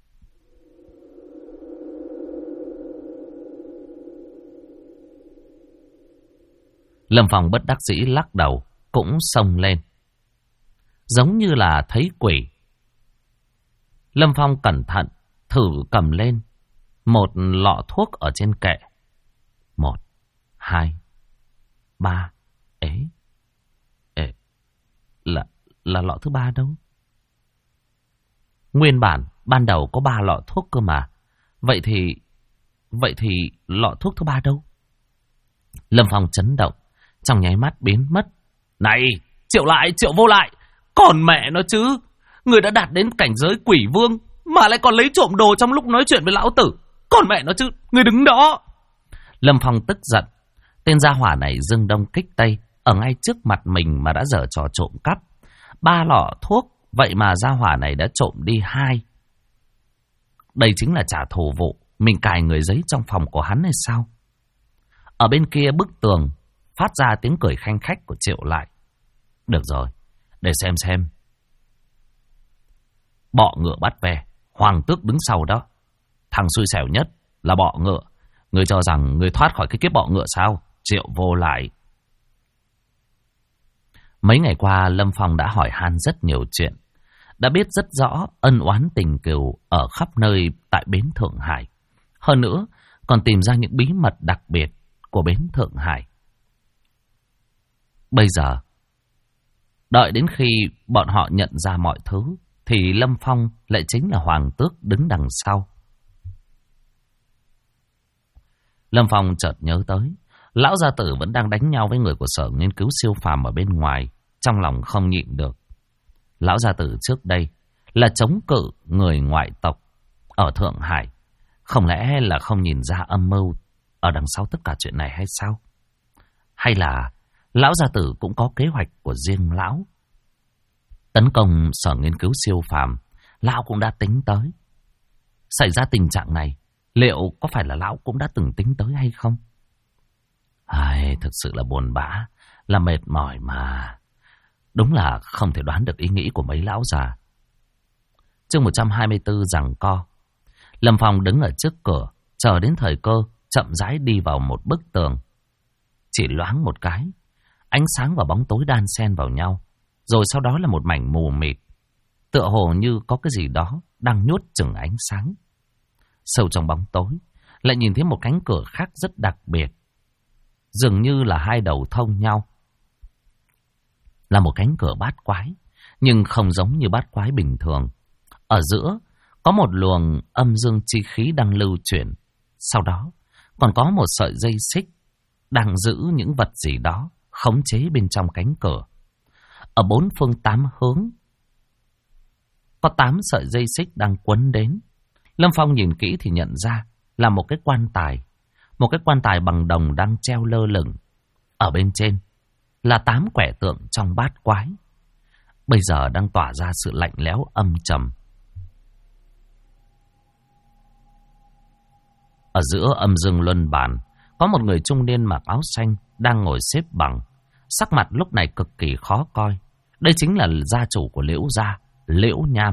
Speaker 1: Lâm Phong bất đắc dĩ lắc đầu, cũng xông lên. Giống như là thấy quỷ. Lâm Phong cẩn thận, thử cầm lên một lọ thuốc ở trên kệ. 1, 2, 3. Là lọ thứ 3 đâu? Nguyên bản, ban đầu có 3 lọ thuốc cơ mà. Vậy thì lọ thuốc thứ 3 đâu? Lâm Phong chấn động, trong nháy mắt biến mất. Này, Triệu Lại, Triệu Vô Lại, còn mẹ nó chứ. Người đã đạt đến cảnh giới quỷ vương mà lại còn lấy trộm đồ trong lúc nói chuyện với lão tử. Còn mẹ nó chứ, người đứng đó. Lâm Phong tức giận. Tên gia hỏa này dưng đông kích tây, ở ngay trước mặt mình mà đã dở trò trộm cắp. 3 lọ thuốc, vậy mà gia hỏa này đã trộm đi 2. Đây chính là trả thù vụ mình cài người giấy trong phòng của hắn hay sao? Ở bên kia bức tường phát ra tiếng cười khanh khách của Triệu Lại. Được rồi, để xem. Bọ ngựa bắt ve, hoàng tước đứng sau đó. Thằng xui xẻo nhất là bọ ngựa. Ngươi cho rằng ngươi thoát khỏi cái kiếp bọ ngựa sao? Triệu Vô Lại. Mấy ngày qua Lâm Phong đã hỏi han rất nhiều chuyện, đã biết rất rõ ân oán tình cừu ở khắp nơi tại bến Thượng Hải. Hơn nữa còn tìm ra những bí mật đặc biệt của bến Thượng Hải. Bây giờ, đợi đến khi bọn họ nhận ra mọi thứ, thì Lâm Phong lại chính là hoàng tước đứng đằng sau. Lâm Phong chợt nhớ tới, lão gia tử vẫn đang đánh nhau với người của sở nghiên cứu siêu phàm ở bên ngoài, trong lòng không nhịn được. Lão gia tử trước đây là chống cự người ngoại tộc ở Thượng Hải, không lẽ là không nhìn ra âm mưu ở đằng sau tất cả chuyện này hay sao? Hay là lão gia tử cũng có kế hoạch của riêng lão? Tấn công sở nghiên cứu siêu phàm, lão cũng đã tính tới. Xảy ra tình trạng này, liệu có phải là lão cũng đã từng tính tới hay không? Thực sự là buồn bã, là mệt mỏi mà. Đúng là không thể đoán được ý nghĩ của mấy lão già. Chương 124 giằng co. Lâm Phong đứng ở trước cửa, chờ đến thời cơ, chậm rãi đi vào một bức tường. Chỉ loáng một cái, ánh sáng và bóng tối đan xen vào nhau, rồi sau đó là một mảnh mù mịt, tựa hồ như có cái gì đó đang nhốt chừng ánh sáng. Sâu trong bóng tối, lại nhìn thấy một cánh cửa khác rất đặc biệt, dường như là 2 đầu thông nhau. Là một cánh cửa bát quái, nhưng không giống như bát quái bình thường. Ở giữa có một luồng âm dương chi khí đang lưu chuyển. Sau đó còn có một sợi dây xích đang giữ những vật gì đó khống chế bên trong cánh cửa. Ở 4 phương 8 hướng có 8 sợi dây xích đang quấn đến. Lâm Phong nhìn kỹ thì nhận ra là một cái quan tài. Một cái quan tài bằng đồng đang treo lơ lửng. Ở bên trên là 8 quẻ tượng trong bát quái, bây giờ đang tỏa ra sự lạnh lẽo âm trầm. Ở giữa âm dương luân bàn, có một người trung niên mặc áo xanh đang ngồi xếp bằng. Sắc mặt lúc này cực kỳ khó coi. Đây chính là gia chủ của Liễu gia, Liễu Nham.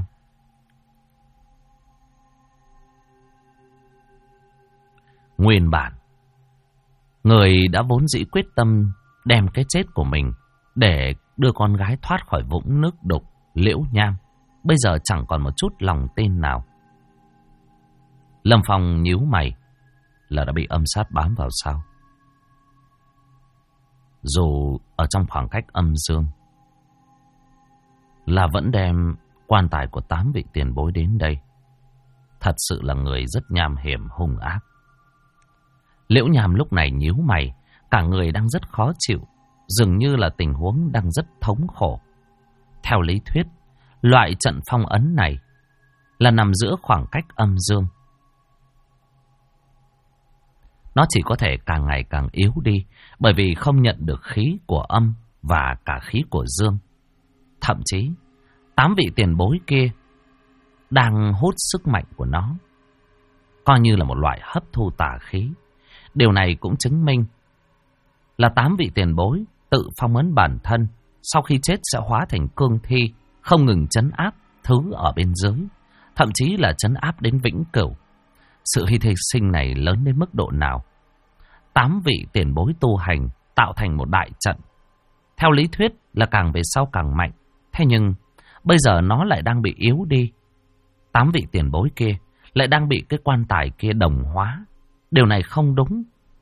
Speaker 1: Nguyên bản, người đã vốn dĩ quyết tâm đem cái chết của mình để đưa con gái thoát khỏi vũng nước đục Liễu Nham, bây giờ chẳng còn một chút lòng tin nào. Lâm Phong nhíu mày, là đã bị âm sát bám vào sao? Dù ở trong khoảng cách âm dương, là vẫn đem quan tài của 8 vị tiền bối đến đây. Thật sự là người rất nham hiểm hung ác. Liễu Nham lúc này nhíu mày, cả người đang rất khó chịu, dường như là tình huống đang rất thống khổ. Theo lý thuyết, loại trận phong ấn này là nằm giữa khoảng cách âm dương. nó chỉ có thể càng ngày càng yếu đi, bởi vì không nhận được khí của âm và cả khí của dương. Thậm chí, 8 vị tiền bối kia đang hút sức mạnh của nó, coi như là một loại hấp thu tà khí. Điều này cũng chứng minh là 8 vị tiền bối tự phong ấn bản thân, sau khi chết sẽ hóa thành cương thi, không ngừng trấn áp thứ ở bên dưới, thậm chí là trấn áp đến vĩnh cửu. Sự hy sinh này lớn đến mức độ nào? 8 vị tiền bối tu hành tạo thành một đại trận. Theo lý thuyết là càng về sau càng mạnh. Thế nhưng bây giờ nó lại đang bị yếu đi. 8 vị tiền bối kia lại đang bị cái quan tài kia đồng hóa. Điều này không đúng.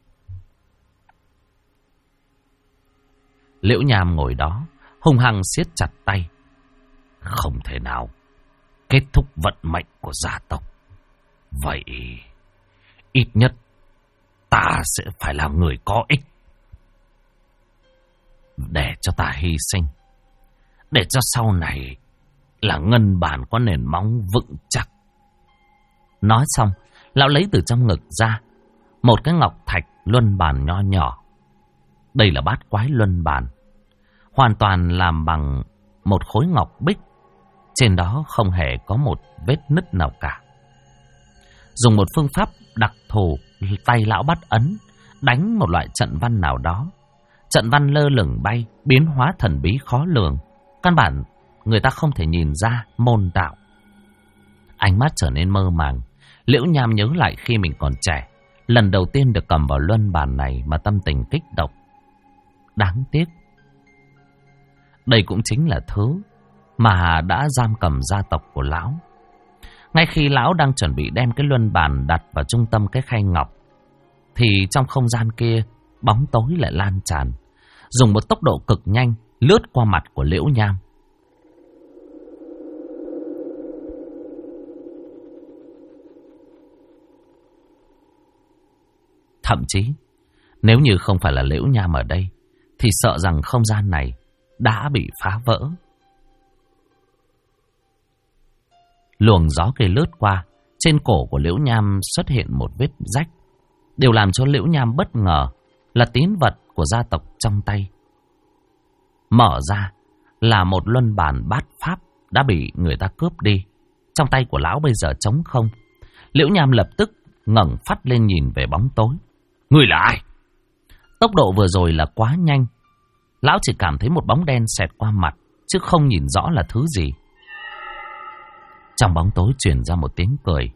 Speaker 1: Liễu Nham ngồi đó hung hăng siết chặt tay. Không thể nào kết thúc vận mệnh của gia tộc. Vậy ít nhất ta sẽ phải là người có ích. Để cho ta hy sinh, để cho sau này là ngân bàn có nền móng vững chắc. Nói xong, lão lấy từ trong ngực ra một cái ngọc thạch luân bàn nho nhỏ. Đây là bát quái luân bàn, hoàn toàn làm bằng một khối ngọc bích. Trên đó không hề có một vết nứt nào cả. Dùng một phương pháp đặc thù, tay lão bắt ấn, đánh một loại trận văn nào đó. Trận văn lơ lửng bay, biến hóa thần bí khó lường. Căn bản người ta không thể nhìn ra môn đạo. Ánh mắt trở nên mơ màng. Liễu Nham nhớ lại khi mình còn trẻ, lần đầu tiên được cầm vào luân bàn này mà tâm tình kích động. Đáng tiếc, đây cũng chính là thứ mà đã giam cầm gia tộc của lão. Ngay khi lão đang chuẩn bị đem cái luân bàn đặt vào trung tâm cái khay ngọc, thì trong không gian kia bóng tối lại lan tràn, dùng một tốc độ cực nhanh lướt qua mặt của Liễu Nham. Thậm chí, nếu như không phải là Liễu Nham ở đây, thì sợ rằng không gian này đã bị phá vỡ. Luồng gió kia lướt qua, trên cổ của Liễu Nham xuất hiện một vết rách. Điều làm cho Liễu Nham bất ngờ là tín vật của gia tộc trong tay. Mở ra là một luân bàn bát pháp đã bị người ta cướp đi. Trong tay của lão bây giờ trống không. Liễu Nham lập tức ngẩng phát lên nhìn về bóng tối. Người là ai? Tốc độ vừa rồi là quá nhanh. Lão chỉ cảm thấy một bóng đen xẹt qua mặt, chứ không nhìn rõ là thứ gì. Trong bóng tối truyền ra một tiếng cười.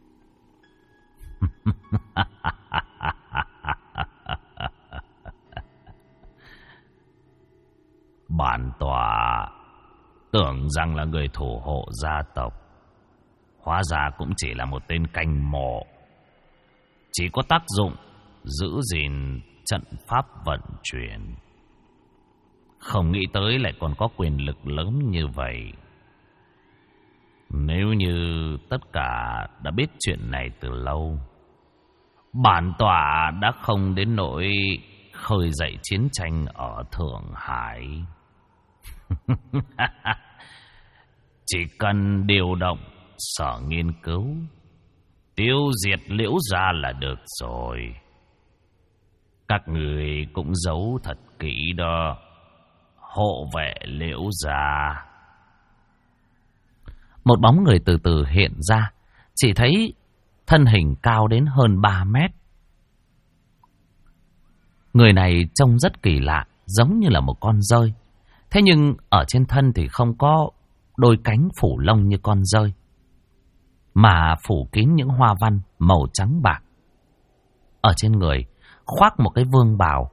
Speaker 1: Bản tòa tưởng rằng là người thủ hộ gia tộc, hóa ra cũng chỉ là một tên canh mộ, chỉ có tác dụng giữ gìn trận pháp vận chuyển. Không nghĩ tới lại còn có quyền lực lớn như vậy. Nếu như tất cả đã biết chuyện này từ lâu, bản tòa đã không đến nỗi khơi dậy chiến tranh ở Thượng Hải. Chỉ cần điều động sở nghiên cứu, tiêu diệt Liễu gia là được rồi. Các người cũng giấu thật kỹ đó, hộ vệ Liễu gia. Một bóng người từ từ hiện ra, chỉ thấy thân hình cao đến hơn 3 mét. Người này trông rất kỳ lạ, giống như là một con dơi. Thế nhưng ở trên thân thì không có đôi cánh phủ lông như con dơi, mà phủ kín những hoa văn màu trắng bạc. Ở trên người khoác một cái vương bào,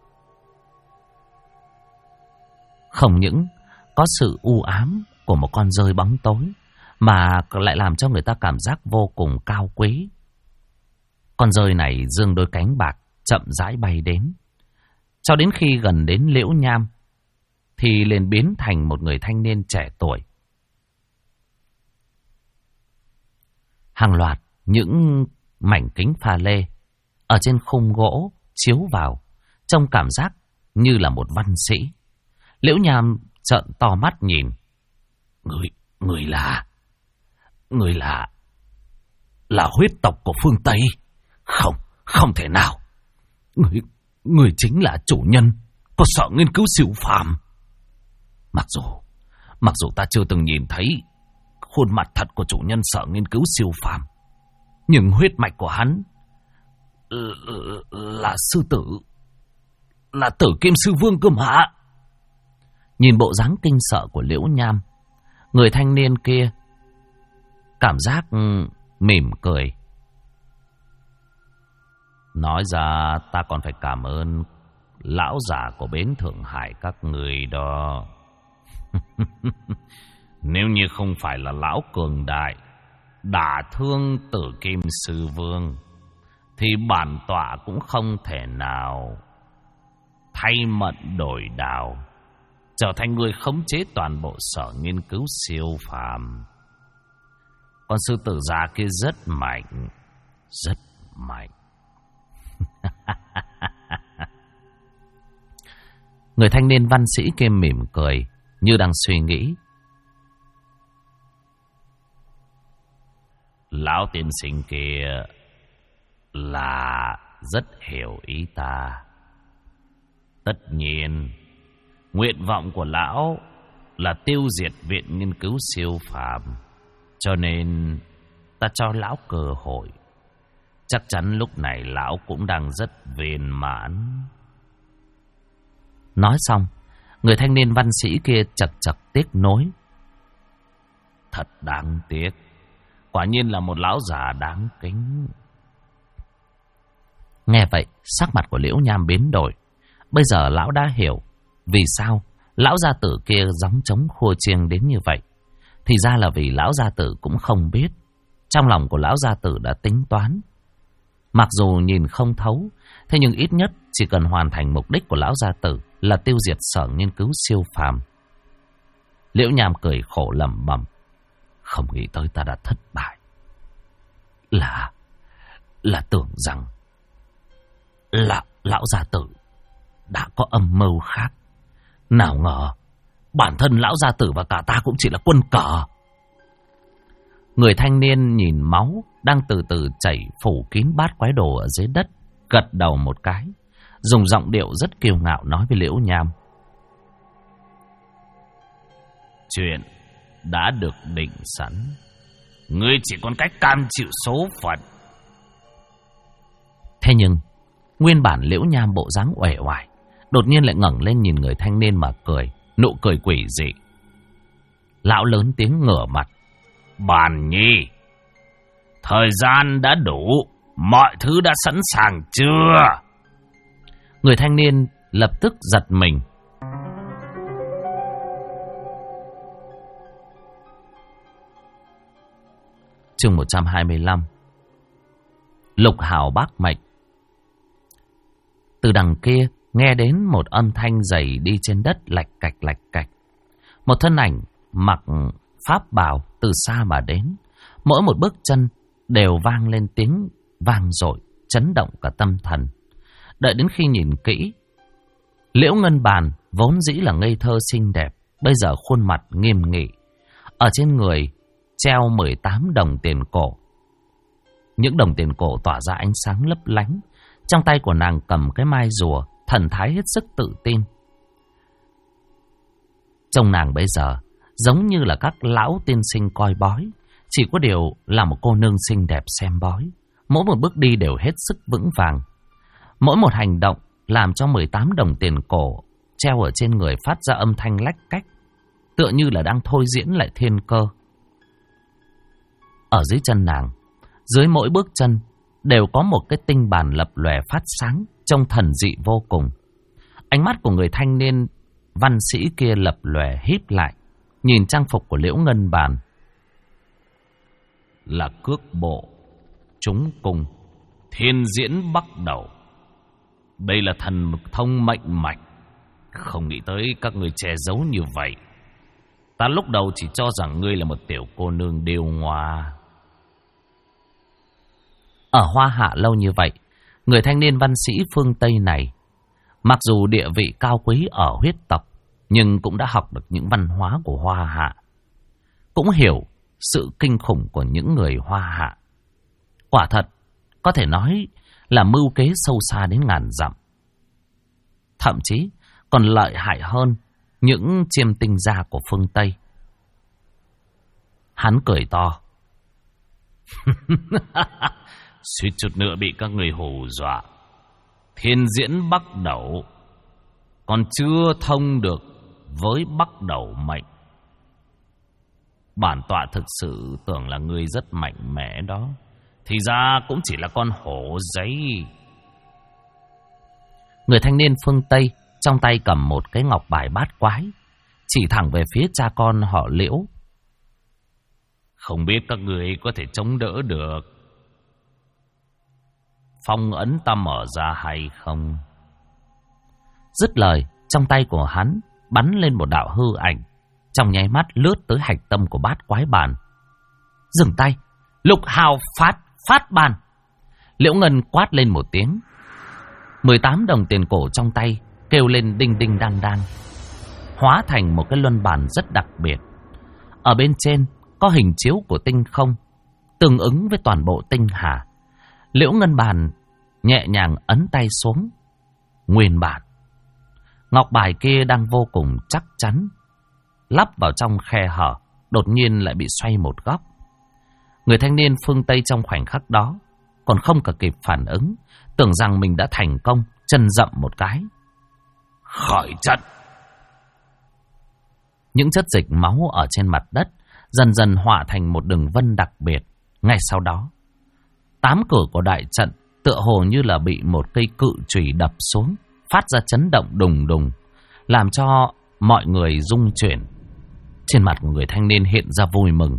Speaker 1: không những có sự u ám của một con dơi bóng tối, mà lại làm cho người ta cảm giác vô cùng cao quý. Con dơi này dương đôi cánh bạc chậm rãi bay đến, cho đến khi gần đến Liễu Nham thì liền biến thành một người thanh niên trẻ tuổi. Hàng loạt những mảnh kính pha lê ở trên khung gỗ chiếu vào, trông cảm giác như là một văn sĩ. Liễu Nham trợn to mắt nhìn. Người là huyết tộc của phương Tây? Không thể nào. Người chính là chủ nhân của Sở Nghiên cứu Siêu Phàm. Mặc dù ta chưa từng nhìn thấy khuôn mặt thật của chủ nhân Sở Nghiên cứu Siêu Phàm, nhưng huyết mạch của hắn là sư tử, là Tử Kim Sư Vương cơ mà. Nhìn bộ dáng kinh sợ của Liễu Nham, người thanh niên kia cảm giác mỉm cười. Nói ra ta còn phải cảm ơn lão già của bến Thượng Hải các người đó. Nếu như không phải là lão cường đại đả thương Tử Kim Sư Vương, thì bản tọa cũng không thể nào thay mận đổi đào, trở thành người khống chế toàn bộ Sở Nghiên cứu Siêu Phàm. Con sư tử già kia rất mạnh, rất mạnh. Người thanh niên văn sĩ kia mỉm cười, như đang suy nghĩ. Lão tiên sinh kia là rất hiểu ý ta. Tất nhiên, nguyện vọng của lão là tiêu diệt Viện Nghiên cứu Siêu Phàm, cho nên ta cho lão cơ hội. Chắc chắn lúc này lão cũng đang rất viên mãn. Nói xong, người thanh niên văn sĩ kia chật chật tiếc nối. Thật đáng tiếc, quả nhiên là một lão già đáng kính. Nghe vậy, sắc mặt của Liễu Nham biến đổi. Bây giờ lão đã hiểu vì sao lão gia tử kia gióng trống khua chiêng đến như vậy. Thì ra là vì lão gia tử cũng không biết. Trong lòng của lão gia tử đã tính toán. Mặc dù nhìn không thấu, thế nhưng ít nhất chỉ cần hoàn thành mục đích của lão gia tử là tiêu diệt Sở Nghiên cứu Siêu Phàm. Liễu Nham cười khổ lẩm bẩm. Không nghĩ tới ta đã thất bại. Là tưởng rằng lão gia tử đã có âm mưu khác. Nào ngờ bản thân lão gia tử và cả ta cũng chỉ là quân cờ. Người thanh niên nhìn máu đang từ từ chảy phủ kín bát quái đồ ở dưới đất, gật đầu một cái, dùng giọng điệu rất kiêu ngạo nói với Liễu Nham. Chuyện đã được định sẵn, ngươi chỉ còn cách cam chịu số phận. Thế nhưng nguyên bản Liễu Nham bộ dáng uể oải, đột nhiên lại ngẩng lên nhìn người thanh niên mà cười, nụ cười quỷ dị. Lão lớn tiếng ngửa mặt. Bàn nhi, thời gian đã đủ, mọi thứ đã sẵn sàng chưa? Người thanh niên lập tức giật mình. Chương 125. Lục hào bác mệnh. Từ đằng kia nghe đến một âm thanh dày đi trên đất lạch cạch. Một thân ảnh mặc pháp bào từ xa mà đến. Mỗi một bước chân đều vang lên tiếng vang dội, chấn động cả tâm thần. Đợi đến khi nhìn kỹ, Liễu Ngân Bàn vốn dĩ là ngây thơ xinh đẹp, bây giờ khuôn mặt nghiêm nghị. Ở trên người treo 18 đồng tiền cổ. Những đồng tiền cổ tỏa ra ánh sáng lấp lánh. Trong tay của nàng cầm cái mai rùa, thần thái hết sức tự tin. Trông nàng bây giờ giống như là các lão tiên sinh coi bói, chỉ có điều là một cô nương xinh đẹp xem bói. Mỗi một bước đi đều hết sức vững vàng. Mỗi một hành động làm cho 18 đồng tiền cổ treo ở trên người phát ra âm thanh lách cách, tựa như là đang thôi diễn lại thiên cơ. Ở dưới chân nàng, dưới mỗi bước chân đều có một cái tinh bàn lập lòe phát sáng, trông thần dị vô cùng. Ánh mắt của người thanh niên văn sĩ kia lập lòe híp lại, nhìn trang phục của Liễu Ngân Bàn. Là cước bộ, trúng cung, thiên diễn bắt đầu. Đây là thần thông mệnh mạch. Không nghĩ tới các người che giấu như vậy. Ta lúc đầu chỉ cho rằng ngươi là một tiểu cô nương điêu ngoa. Ở Hoa Hạ lâu như vậy, người thanh niên văn sĩ phương Tây này, mặc dù địa vị cao quý ở huyết tộc, nhưng cũng đã học được những văn hóa của Hoa Hạ, cũng hiểu sự kinh khủng của những người Hoa Hạ. Quả thật, có thể nói là mưu kế sâu xa đến ngàn dặm. Thậm chí còn lợi hại hơn những chiêm tinh gia của phương Tây. Hắn cười to. Suýt chút nữa bị các người hù dọa. Thiên diễn Bắc Đẩu còn chưa thông được với Bắc Đẩu mệnh. Bản tọa thực sự tưởng là người rất mạnh mẽ đó, thì ra cũng chỉ là con hổ giấy. Người thanh niên phương Tây trong tay cầm một cái ngọc bài bát quái, chỉ thẳng về phía cha con họ Liễu. Không biết các người có thể chống đỡ được phong ấn ta mở ra hay không? Dứt lời, trong tay của hắn bắn lên một đạo hư ảnh, trong nháy mắt lướt tới hạch tâm của bát quái bàn. Dừng tay, Lục Hào phát bàn. Liễu Ngân quát lên một tiếng. 18 đồng tiền cổ trong tay kêu lên đinh đinh đang đang, hóa thành một cái luân bàn rất đặc biệt. Ở bên trên có hình chiếu của tinh không, tương ứng với toàn bộ tinh hà. Liễu Ngân bàn nhẹ nhàng ấn tay xuống. Nguyên bản ngọc bài kia đang vô cùng chắc chắn, lắp vào trong khe hở, đột nhiên lại bị xoay một góc. Người thanh niên phương Tây trong khoảnh khắc đó còn không cả kịp phản ứng, tưởng rằng mình đã thành công, chân dậm một cái. Khỏi trận. Những chất dịch máu ở trên mặt đất dần dần hòa thành một đường vân đặc biệt. Ngay sau đó, 8 cửa của đại trận tựa hồ như là bị một cây cự chùy đập xuống, phát ra chấn động đùng đùng, làm cho mọi người rung chuyển. Trên mặt của người thanh niên hiện ra vui mừng.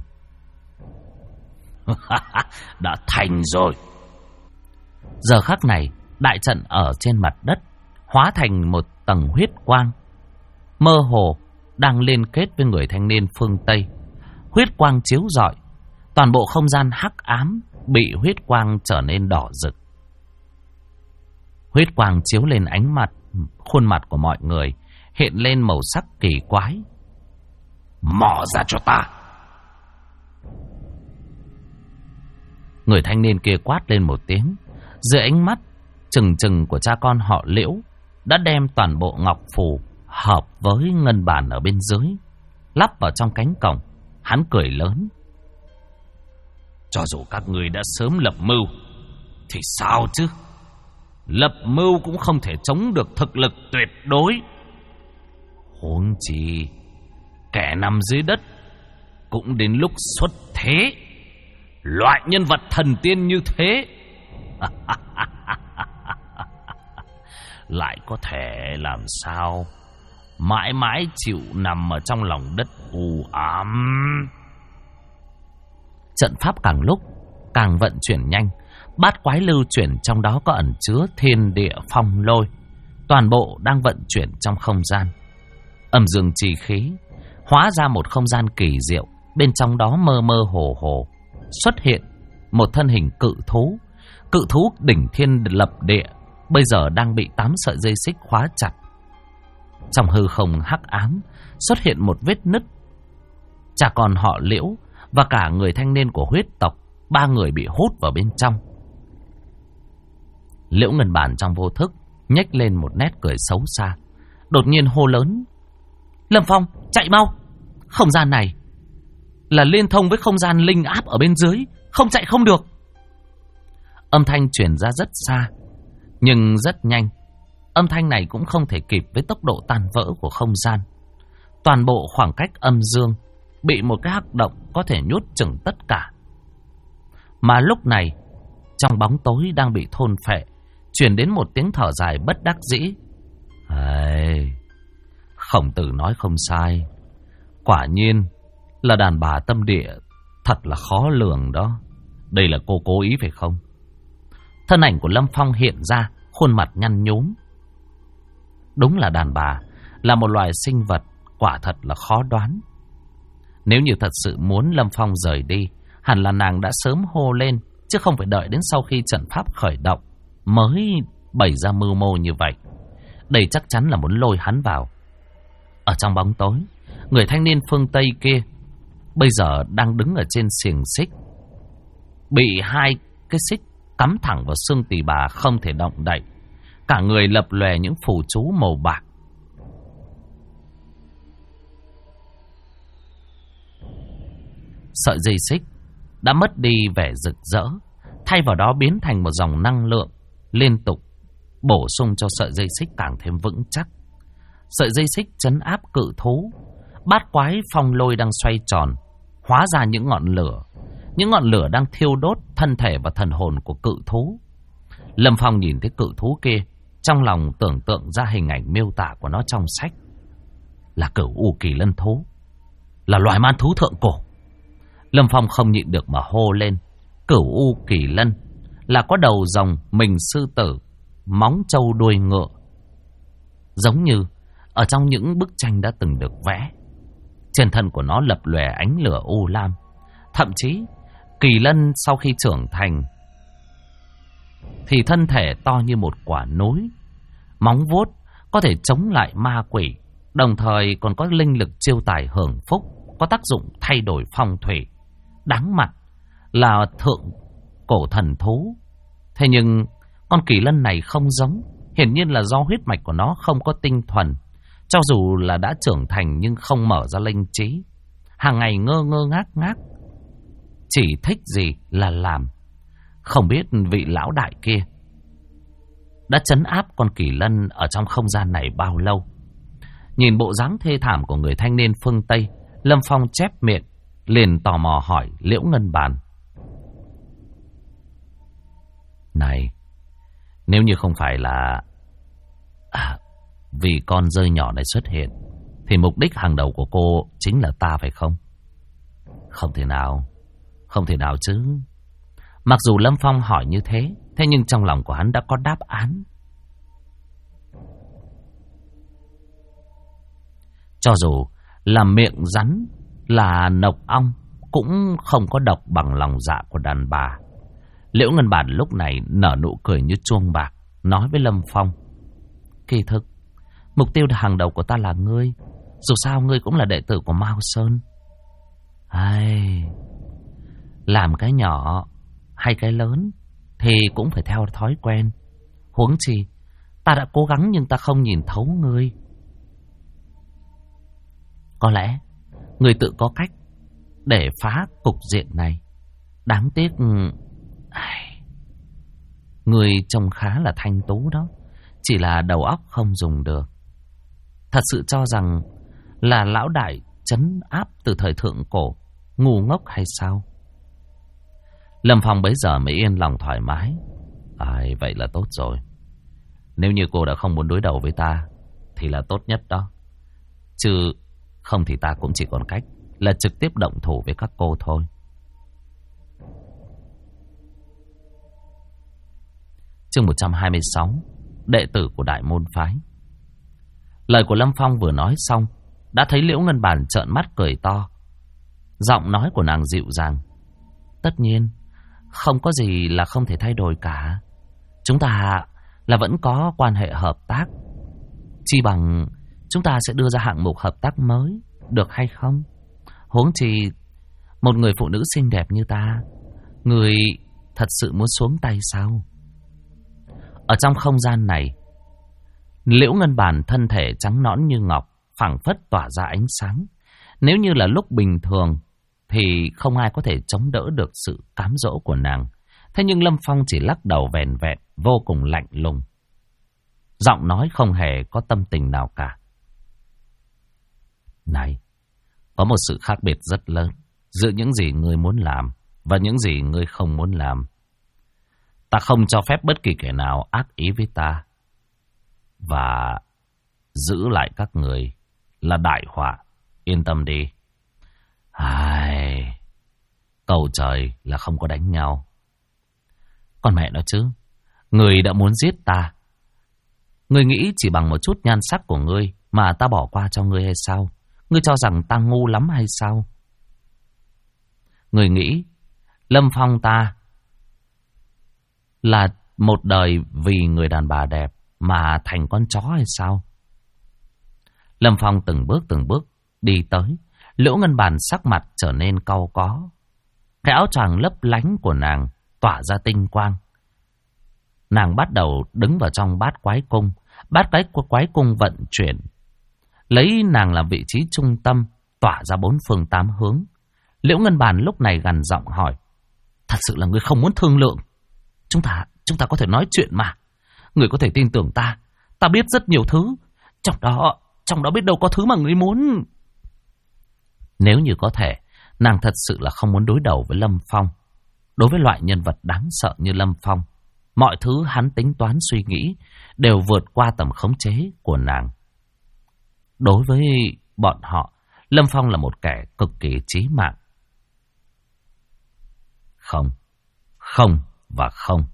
Speaker 1: Đã thành rồi. Giờ khắc này, đại trận ở trên mặt đất hóa thành một tầng huyết quang, mơ hồ đang liên kết với người thanh niên phương Tây. Huyết quang chiếu rọi, toàn bộ không gian hắc ám bị huyết quang trở nên đỏ rực. Huyết quang chiếu lên ánh mặt, khuôn mặt của mọi người hiện lên màu sắc kỳ quái. Mỏ ra cho ta. Người thanh niên kia quát lên một tiếng. Dưới ánh mắt trừng trừng của cha con họ Liễu, đã đem toàn bộ ngọc phù hợp với ngân bàn ở bên dưới lắp vào trong cánh cổng. Hắn cười lớn. Cho dù các người đã sớm lập mưu thì sao chứ? Lập mưu cũng không thể chống được thực lực tuyệt đối. Huống chi kẻ nằm dưới đất cũng đến lúc xuất thế. Loại nhân vật thần tiên như thế lại có thể làm sao mãi mãi chịu nằm ở trong lòng đất u ám. Trận pháp càng lúc càng vận chuyển nhanh. Bát quái lưu chuyển trong đó có ẩn chứa thiên địa phong lôi, toàn bộ đang vận chuyển trong không gian. Âm dương trì khí hóa ra một không gian kỳ diệu. Bên trong đó mơ mơ hồ hồ xuất hiện một thân hình cự thú. Cự thú đỉnh thiên lập địa bây giờ đang bị 8 sợi dây xích khóa chặt. Trong hư không hắc ám xuất hiện một vết nứt. Cha con họ Liễu và cả người thanh niên của huyết tộc, 3 người bị hút vào bên trong. Liễu Ngân Bản trong vô thức nhếch lên một nét cười xấu xa, đột nhiên hô lớn. Lâm Phong, chạy mau! Không gian này là liên thông với không gian linh áp ở bên dưới, không chạy không được. Âm thanh truyền ra rất xa, nhưng rất nhanh. Âm thanh này cũng không thể kịp với tốc độ tan vỡ của không gian. Toàn bộ khoảng cách âm dương bị một cái hắc động có thể nhốt chửng tất cả. Mà lúc này, trong bóng tối đang bị thôn phệ, truyền đến một tiếng thở dài bất đắc dĩ. Khổng Tử nói không sai. Quả nhiên là đàn bà tâm địa thật là khó lường đó. Đây là cô cố ý phải không? Thân ảnh của Lâm Phong hiện ra, khuôn mặt nhăn nhúm. Đúng là đàn bà là một loài sinh vật quả thật là khó đoán. Nếu như thật sự muốn Lâm Phong rời đi, hẳn là nàng đã sớm hô lên, chứ không phải đợi đến sau khi trận pháp khởi động mới bày ra mưu mô như vậy. Đây chắc chắn là muốn lôi hắn vào. Ở trong bóng tối, người thanh niên phương Tây kia bây giờ đang đứng ở trên xiềng xích, bị 2 cái xích cắm thẳng vào xương tỳ bà không thể động đậy. Cả người lập lòe những phù chú màu bạc. Sợi dây xích đã mất đi vẻ rực rỡ, thay vào đó biến thành một dòng năng lượng liên tục bổ sung cho sợi dây xích càng thêm vững chắc. Sợi dây xích trấn áp cự thú. Bát quái phong lôi đang xoay tròn, hóa ra những ngọn lửa. Những ngọn lửa đang thiêu đốt thân thể và thần hồn của cự thú. Lâm Phong nhìn thấy cự thú kia, trong lòng tưởng tượng ra hình ảnh miêu tả của nó trong sách. Là Cửu U Kỳ Lân thú, là loài man thú thượng cổ. Lâm Phong không nhịn được mà hô lên. Cửu U Kỳ Lân là có đầu rồng, mình sư tử, móng trâu đuôi ngựa, giống như ở trong những bức tranh đã từng được vẽ. Trên thân của nó lập lòe ánh lửa u lam. Thậm chí Kỳ Lân sau khi trưởng thành thì thân thể to như một quả núi, móng vuốt có thể chống lại ma quỷ, đồng thời còn có linh lực chiêu tài hưởng phúc, có tác dụng thay đổi phong thủy. Đáng mặt là thượng cổ thần thú. Thế nhưng con Kỳ Lân này không giống, hiển nhiên là do huyết mạch của nó không có tinh thuần. Cho dù là đã trưởng thành nhưng không mở ra linh trí, hàng ngày ngơ ngơ ngác ngác, chỉ thích gì là làm. Không biết vị lão đại kia đã trấn áp con Kỳ Lân ở trong không gian này bao lâu. Nhìn bộ dáng thê thảm của người thanh niên phương Tây, Lâm Phong chép miệng, liền tò mò hỏi Liễu Ngân Bàn. Này, nếu như không phải là vì con rơi nhỏ này xuất hiện, thì mục đích hàng đầu của cô chính là ta phải không? Không thể nào, không thể nào chứ. Mặc dù Lâm Phong hỏi như thế, thế nhưng trong lòng của hắn đã có đáp án. Cho dù là miệng rắn, là nọc ong, cũng không có độc bằng lòng dạ của đàn bà. Liễu Ngân Bản lúc này nở nụ cười như chuông bạc, nói với Lâm Phong. Kỳ thực, mục tiêu hàng đầu của ta là ngươi. Dù sao ngươi cũng là đệ tử của Mao Sơn. Ai... làm cái nhỏ hay cái lớn thì cũng phải theo thói quen. Huống chi, ta đã cố gắng nhưng ta không nhìn thấu ngươi. Có lẽ ngươi tự có cách để phá cục diện này. Đáng tiếc, ngươi trông khá là thanh tú đó, chỉ là đầu óc không dùng được. Thật sự cho rằng là lão đại trấn áp từ thời thượng cổ, ngu ngốc hay sao? Lâm Phong bấy giờ mới yên lòng thoải mái. Vậy là tốt rồi. Nếu như cô đã không muốn đối đầu với ta thì là tốt nhất đó. Chứ không thì ta cũng chỉ còn cách là trực tiếp động thủ với các cô thôi. Chương 126, đệ tử của Đại Môn Phái. Lời của Lâm Phong vừa nói xong, đã thấy Liễu Ngân Bản trợn mắt cười to. Giọng nói của nàng dịu dàng. Tất nhiên, không có gì là không thể thay đổi cả. Chúng ta là vẫn có quan hệ hợp tác. Chi bằng chúng ta sẽ đưa ra hạng mục hợp tác mới, được hay không? Huống chi một người phụ nữ xinh đẹp như ta, người thật sự muốn xuống tay sao? Ở trong không gian này, Liễu Ngân Bản thân thể trắng nõn như ngọc, phảng phất tỏa ra ánh sáng. Nếu như là lúc bình thường thì không ai có thể chống đỡ được sự cám dỗ của nàng. Thế nhưng Lâm Phong chỉ lắc đầu vẻn vẹn, vô cùng lạnh lùng. Giọng nói không hề có tâm tình nào cả. Này, có một sự khác biệt rất lớn giữa những gì ngươi muốn làm và những gì ngươi không muốn làm. Ta không cho phép bất kỳ kẻ nào ác ý với ta. Và giữ lại các người là đại họa. Yên tâm đi. Cầu trời là không có đánh nhau. Còn mẹ nó chứ, người đã muốn giết ta. Ngươi nghĩ chỉ bằng một chút nhan sắc của ngươi mà ta bỏ qua cho ngươi hay sao? Ngươi cho rằng ta ngu lắm hay sao? Ngươi nghĩ Lâm Phong ta là một đời vì người đàn bà đẹp mà thành con chó hay sao? Lâm Phong từng bước đi tới. Liễu Ngân Bàn sắc mặt trở nên cau có. Cái áo choàng lấp lánh của nàng tỏa ra tinh quang, nàng bắt đầu đứng vào trong bát quái cung. Bát quái cung vận chuyển, lấy nàng làm vị trí trung tâm, tỏa ra bốn phương tám hướng. Liễu Ngân Bàn lúc này gằn giọng hỏi: thật sự là ngươi không muốn thương lượng? Chúng ta có thể nói chuyện mà. Ngươi có thể tin tưởng ta. Ta biết rất nhiều thứ. Trong đó biết đâu có thứ mà ngươi muốn. Nếu như có thể, nàng thật sự là không muốn đối đầu với Lâm Phong. Đối với loại nhân vật đáng sợ như Lâm Phong, mọi thứ hắn tính toán suy nghĩ đều vượt qua tầm khống chế của nàng. Đối với bọn họ, Lâm Phong là một kẻ cực kỳ chí mạng. Không và không.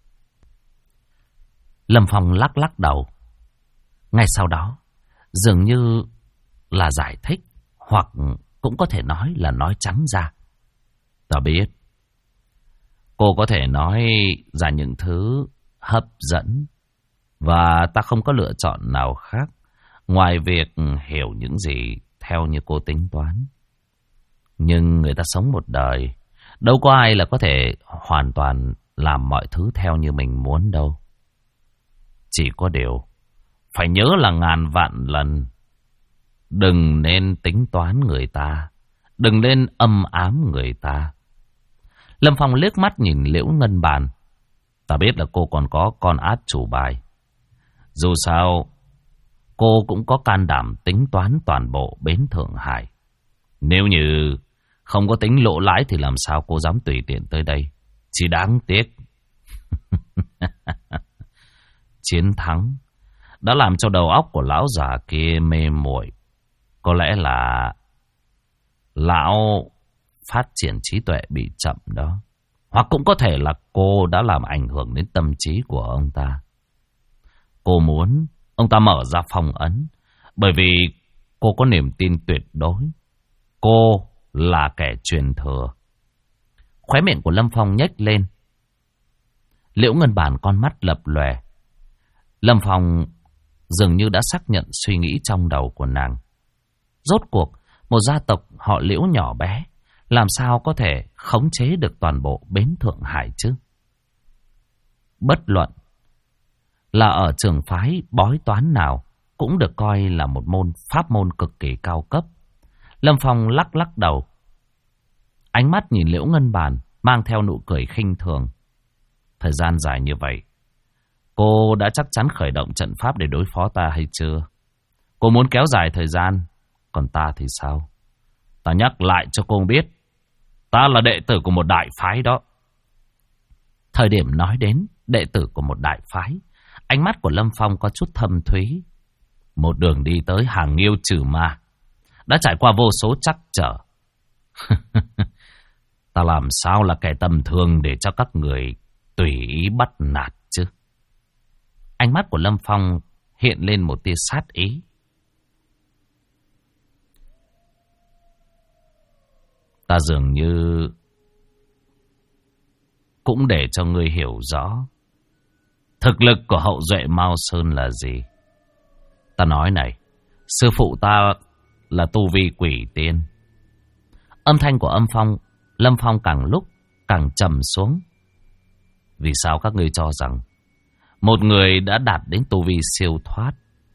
Speaker 1: Lâm Phong lắc lắc đầu. Ngay sau đó, dường như là giải thích, hoặc cũng có thể nói là nói trắng ra. Ta biết, cô có thể nói ra những thứ hấp dẫn, và ta không có lựa chọn nào khác ngoài việc hiểu những gì theo như cô tính toán. Nhưng người ta sống một đời, đâu có ai là có thể hoàn toàn làm mọi thứ theo như mình muốn đâu. Chỉ có điều, phải nhớ là ngàn vạn lần, đừng nên tính toán người ta, đừng nên âm ám người ta. Lâm Phong liếc mắt nhìn Liễu Ngân Bàn. Ta biết là cô còn có con át chủ bài. Dù sao, cô cũng có can đảm tính toán toàn bộ bến Thượng Hải. Nếu như không có tính lộ lãi thì làm sao cô dám tùy tiện tới đây. Chỉ đáng tiếc. Chiến thắng đã làm cho đầu óc của lão già kia mê muội. Có lẽ là lão phát triển trí tuệ bị chậm đó. Hoặc cũng có thể là cô đã làm ảnh hưởng đến tâm trí của ông ta. Cô muốn ông ta mở ra phong ấn, bởi vì cô có niềm tin tuyệt đối. Cô là kẻ truyền thừa. Khóe miệng của Lâm Phong nhếch lên. Liễu Ngân Bàn con mắt lập lòe. Lâm Phong dường như đã xác nhận suy nghĩ trong đầu của nàng. Rốt cuộc, một gia tộc họ Liễu nhỏ bé làm sao có thể khống chế được toàn bộ bến Thượng Hải chứ? Bất luận là ở trường phái bói toán nào, cũng được coi là một môn pháp môn cực kỳ cao cấp. Lâm Phong lắc lắc đầu. Ánh mắt nhìn Liễu Ngân Bàn mang theo nụ cười khinh thường. Thời gian dài như vậy, cô đã chắc chắn khởi động trận pháp để đối phó ta hay chưa? Cô muốn kéo dài thời gian, còn ta thì sao? Ta nhắc lại cho cô biết, ta là đệ tử của một đại phái đó. Thời điểm nói đến đệ tử của một đại phái, ánh mắt của Lâm Phong có chút thâm thúy. Một đường đi tới hàng Nghiêu trừ ma, đã trải qua vô số trắc trở. Ta làm sao là kẻ tầm thường để cho các người tùy ý bắt nạt chứ? Ánh mắt của Lâm Phong hiện lên một tia sát ý. Ta dường như cũng để cho ngươi hiểu rõ thực lực của hậu duệ Mao Sơn là gì. Ta nói này, sư phụ ta là tu vi quỷ tiên. Âm thanh của Lâm Phong càng lúc càng trầm xuống. Vì sao các ngươi cho rằng một người đã đạt đến tu vi siêu thoát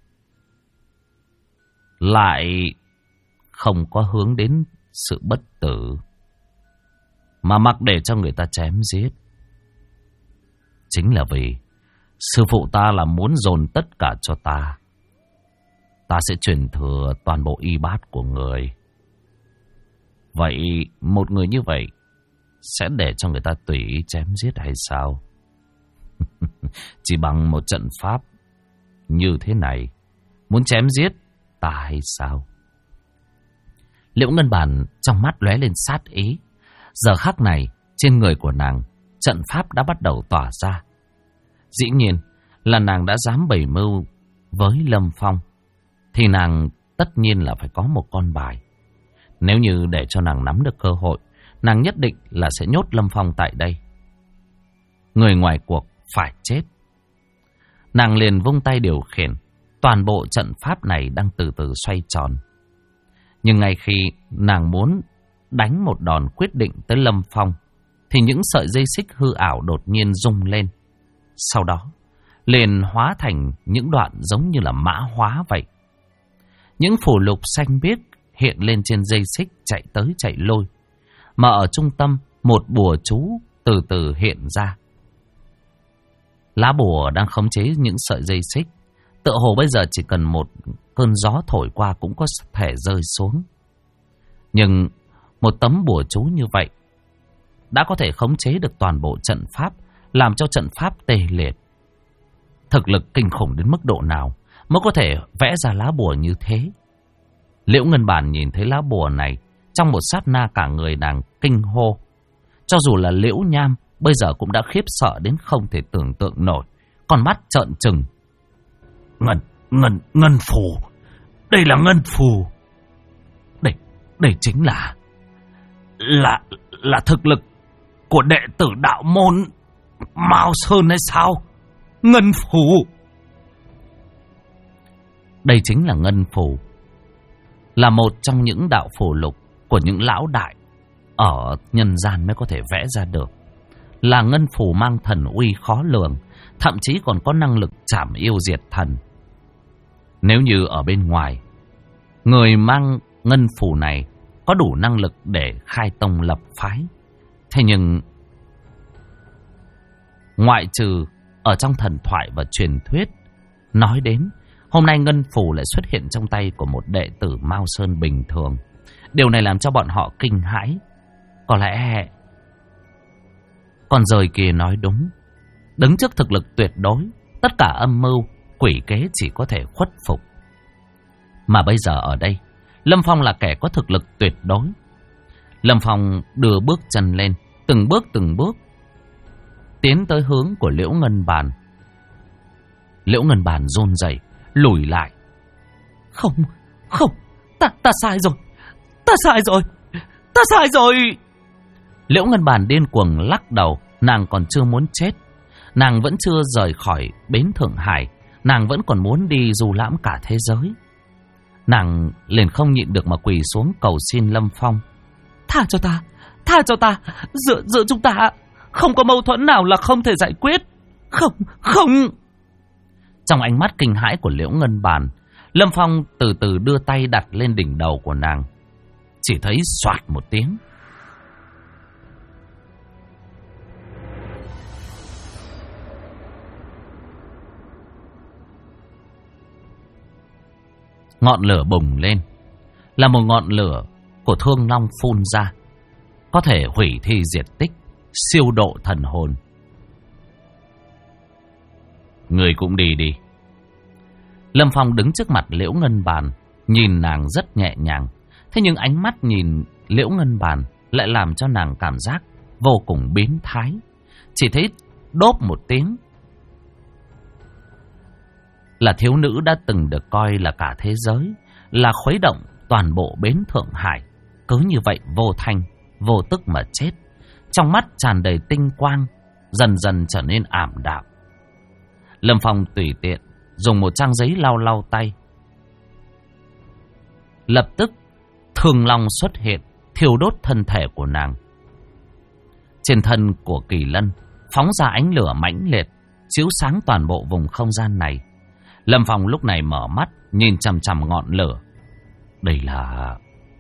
Speaker 1: lại không có hướng đến sự bất tử, mà mặc để cho người ta chém giết? Chính là vì sư phụ ta là muốn dồn tất cả cho ta. Ta sẽ truyền thừa toàn bộ y bát của người. Vậy một người như vậy sẽ để cho người ta tùy ý chém giết hay sao? Chỉ bằng một trận pháp như thế này, muốn chém giết ta hay sao? Liễu Ngân Bàn trong mắt lóe lên sát ý. Giờ khắc này, trên người của nàng, trận pháp đã bắt đầu tỏa ra. Dĩ nhiên là nàng đã dám bày mưu với Lâm Phong, thì nàng tất nhiên là phải có một con bài. Nếu như để cho nàng nắm được cơ hội, nàng nhất định là sẽ nhốt Lâm Phong tại đây. Người ngoài cuộc phải chết. Nàng liền vung tay điều khiển. Toàn bộ trận pháp này đang từ từ xoay tròn. Nhưng ngay khi nàng muốn đánh một đòn quyết định tới Lâm Phong, thì những sợi dây xích hư ảo đột nhiên rung lên. sau đó liền hóa thành những đoạn giống như là mã hóa vậy. Những phù lục xanh biếc hiện lên trên dây xích chạy tới chạy lui. Mà ở trung tâm, một bùa chú từ từ hiện ra. Lá bùa đang khống chế những sợi dây xích. Tựa hồ bây giờ chỉ cần một cơn gió thổi qua cũng có thể rơi xuống. Nhưng một tấm bùa chú như vậy đã có thể khống chế được toàn bộ trận pháp, làm cho trận pháp tê liệt. Thực lực kinh khủng đến mức độ nào mới có thể vẽ ra lá bùa như thế? Liễu Ngân Bàn nhìn thấy lá bùa này, trong một sát na cả người nàng kinh hô. Cho dù là Liễu Nham bây giờ cũng đã khiếp sợ đến không thể tưởng tượng nổi, con mắt trợn trừng. Ngân phù, đây là ngân phù. Đây chính là thực lực của đệ tử đạo môn Mao Sơn hay sao? Ngân phù. Đây chính là ngân phù, là một trong những đạo phù lục của những lão đại ở nhân gian mới có thể vẽ ra được. Là ngân phù mang thần uy khó lường, thậm chí còn có năng lực trảm yêu diệt thần. Nếu như ở bên ngoài, người mang ngân phù này có đủ năng lực để khai tông lập phái. Thế nhưng ngoại trừ ở trong thần thoại và truyền thuyết nói đến, hôm nay ngân phù lại xuất hiện trong tay của một đệ tử Mao Sơn bình thường. Điều này làm cho bọn họ kinh hãi. Có lẽ con rời kia nói đúng. Đứng trước thực lực tuyệt đối, tất cả âm mưu, quỷ kế chỉ có thể khuất phục. Mà bây giờ ở đây, Lâm Phong là kẻ có thực lực tuyệt đối. Lâm Phong đưa bước chân lên, từng bước tiến tới hướng của Liễu Ngân Bàn. Liễu Ngân Bàn run rẩy lùi lại. Không, ta sai rồi, ta sai rồi. Liễu Ngân Bàn điên cuồng lắc đầu. Nàng còn chưa muốn chết, nàng vẫn chưa rời khỏi bến Thượng Hải, nàng vẫn còn muốn đi du lãm cả thế giới. Nàng liền không nhịn được mà quỳ xuống cầu xin Lâm Phong. Tha cho ta, giữa chúng ta không có mâu thuẫn nào là không thể giải quyết. Không. Trong ánh mắt kinh hãi của Liễu Ngân Bàn, Lâm Phong từ từ đưa tay đặt lên đỉnh đầu của nàng. Chỉ thấy xoạt một tiếng, ngọn lửa bùng lên. Là một ngọn lửa của Thương Long phun ra, có thể hủy thi diệt tích, siêu độ thần hồn. Người cũng đi đi. Lâm Phong đứng trước mặt Liễu Ngân Bàn, nhìn nàng rất nhẹ nhàng. Thế nhưng ánh mắt nhìn Liễu Ngân Bàn lại làm cho nàng cảm giác vô cùng biến thái. Chỉ thấy đốp một tiếng, là thiếu nữ đã từng được coi là cả thế giới, là khuấy động toàn bộ bến Thượng Hải, cứ như vậy vô thanh vô tức mà chết. Trong mắt tràn đầy tinh quang, dần dần trở nên ảm đạm. Lâm Phong tùy tiện dùng một trang giấy lau lau tay. Lập tức Thương Long xuất hiện, thiêu đốt thân thể của nàng. Trên thân của Kỳ Lân phóng ra ánh lửa mãnh liệt, chiếu sáng toàn bộ vùng không gian này. Lâm Phong lúc này mở mắt, nhìn chằm chằm ngọn lửa. Đây là...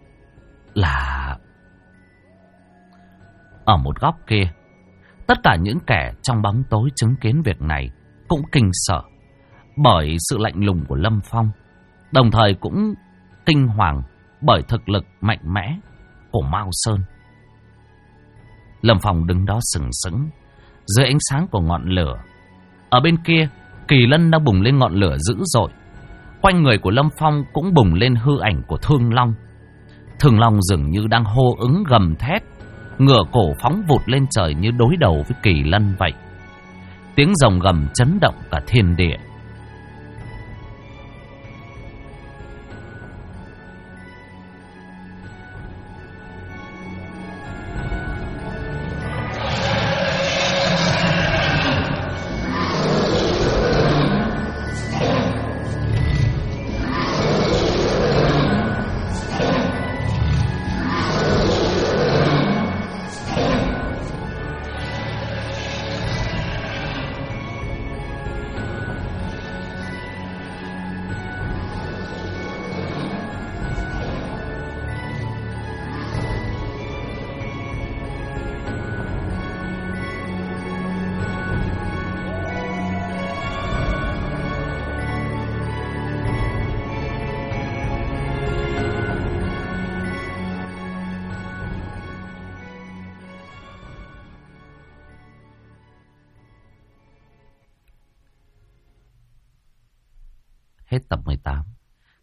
Speaker 1: Ở một góc kia, tất cả những kẻ trong bóng tối chứng kiến việc này cũng kinh sợ bởi sự lạnh lùng của Lâm Phong, đồng thời cũng kinh hoàng bởi thực lực mạnh mẽ của Mao Sơn. Lâm Phong đứng đó sừng sững dưới ánh sáng của ngọn lửa. Ở bên kia, Kỳ Lân đang bùng lên ngọn lửa dữ dội. Quanh người của Lâm Phong cũng bùng lên hư ảnh của Thương Long. Thương Long dường như đang hô ứng gầm thét, ngửa cổ phóng vụt lên trời như đối đầu với Kỳ Lân vậy. Tiếng rồng gầm chấn động cả thiên địa.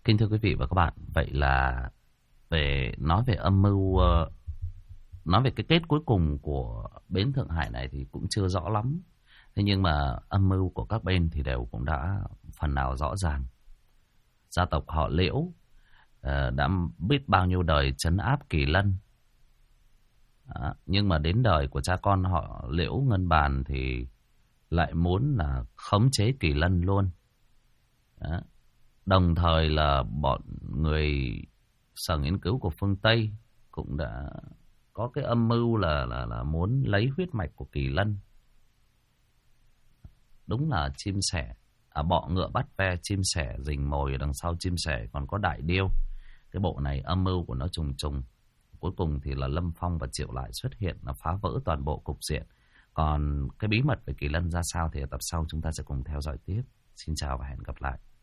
Speaker 1: Kính thưa quý vị và các bạn, vậy là nói về âm mưu, nói về cái kết cuối cùng của bến Thượng Hải này thì cũng chưa rõ lắm. Thế nhưng mà âm mưu của các bên thì đều cũng đã phần nào rõ ràng. Gia tộc họ Liễu đã biết bao nhiêu đời trấn áp Kỳ Lân. Nhưng mà đến đời của cha con họ Liễu Ngân Bàn thì lại muốn là khống chế Kỳ Lân luôn. Đồng thời là bọn người Sở Nghiên cứu của phương Tây cũng đã có cái âm mưu là muốn lấy huyết mạch của Kỳ Lân. Đúng là chim sẻ, bọ ngựa bắt ve, chim sẻ rình mồi, ở đằng sau chim sẻ còn có đại điêu. Cái bộ này âm mưu của nó trùng trùng. Cuối cùng thì là Lâm Phong và Triệu Lại xuất hiện, nó phá vỡ toàn bộ cục diện. Còn cái bí mật về Kỳ Lân ra sao thì ở tập sau chúng ta sẽ cùng theo dõi tiếp. Xin chào và hẹn gặp lại.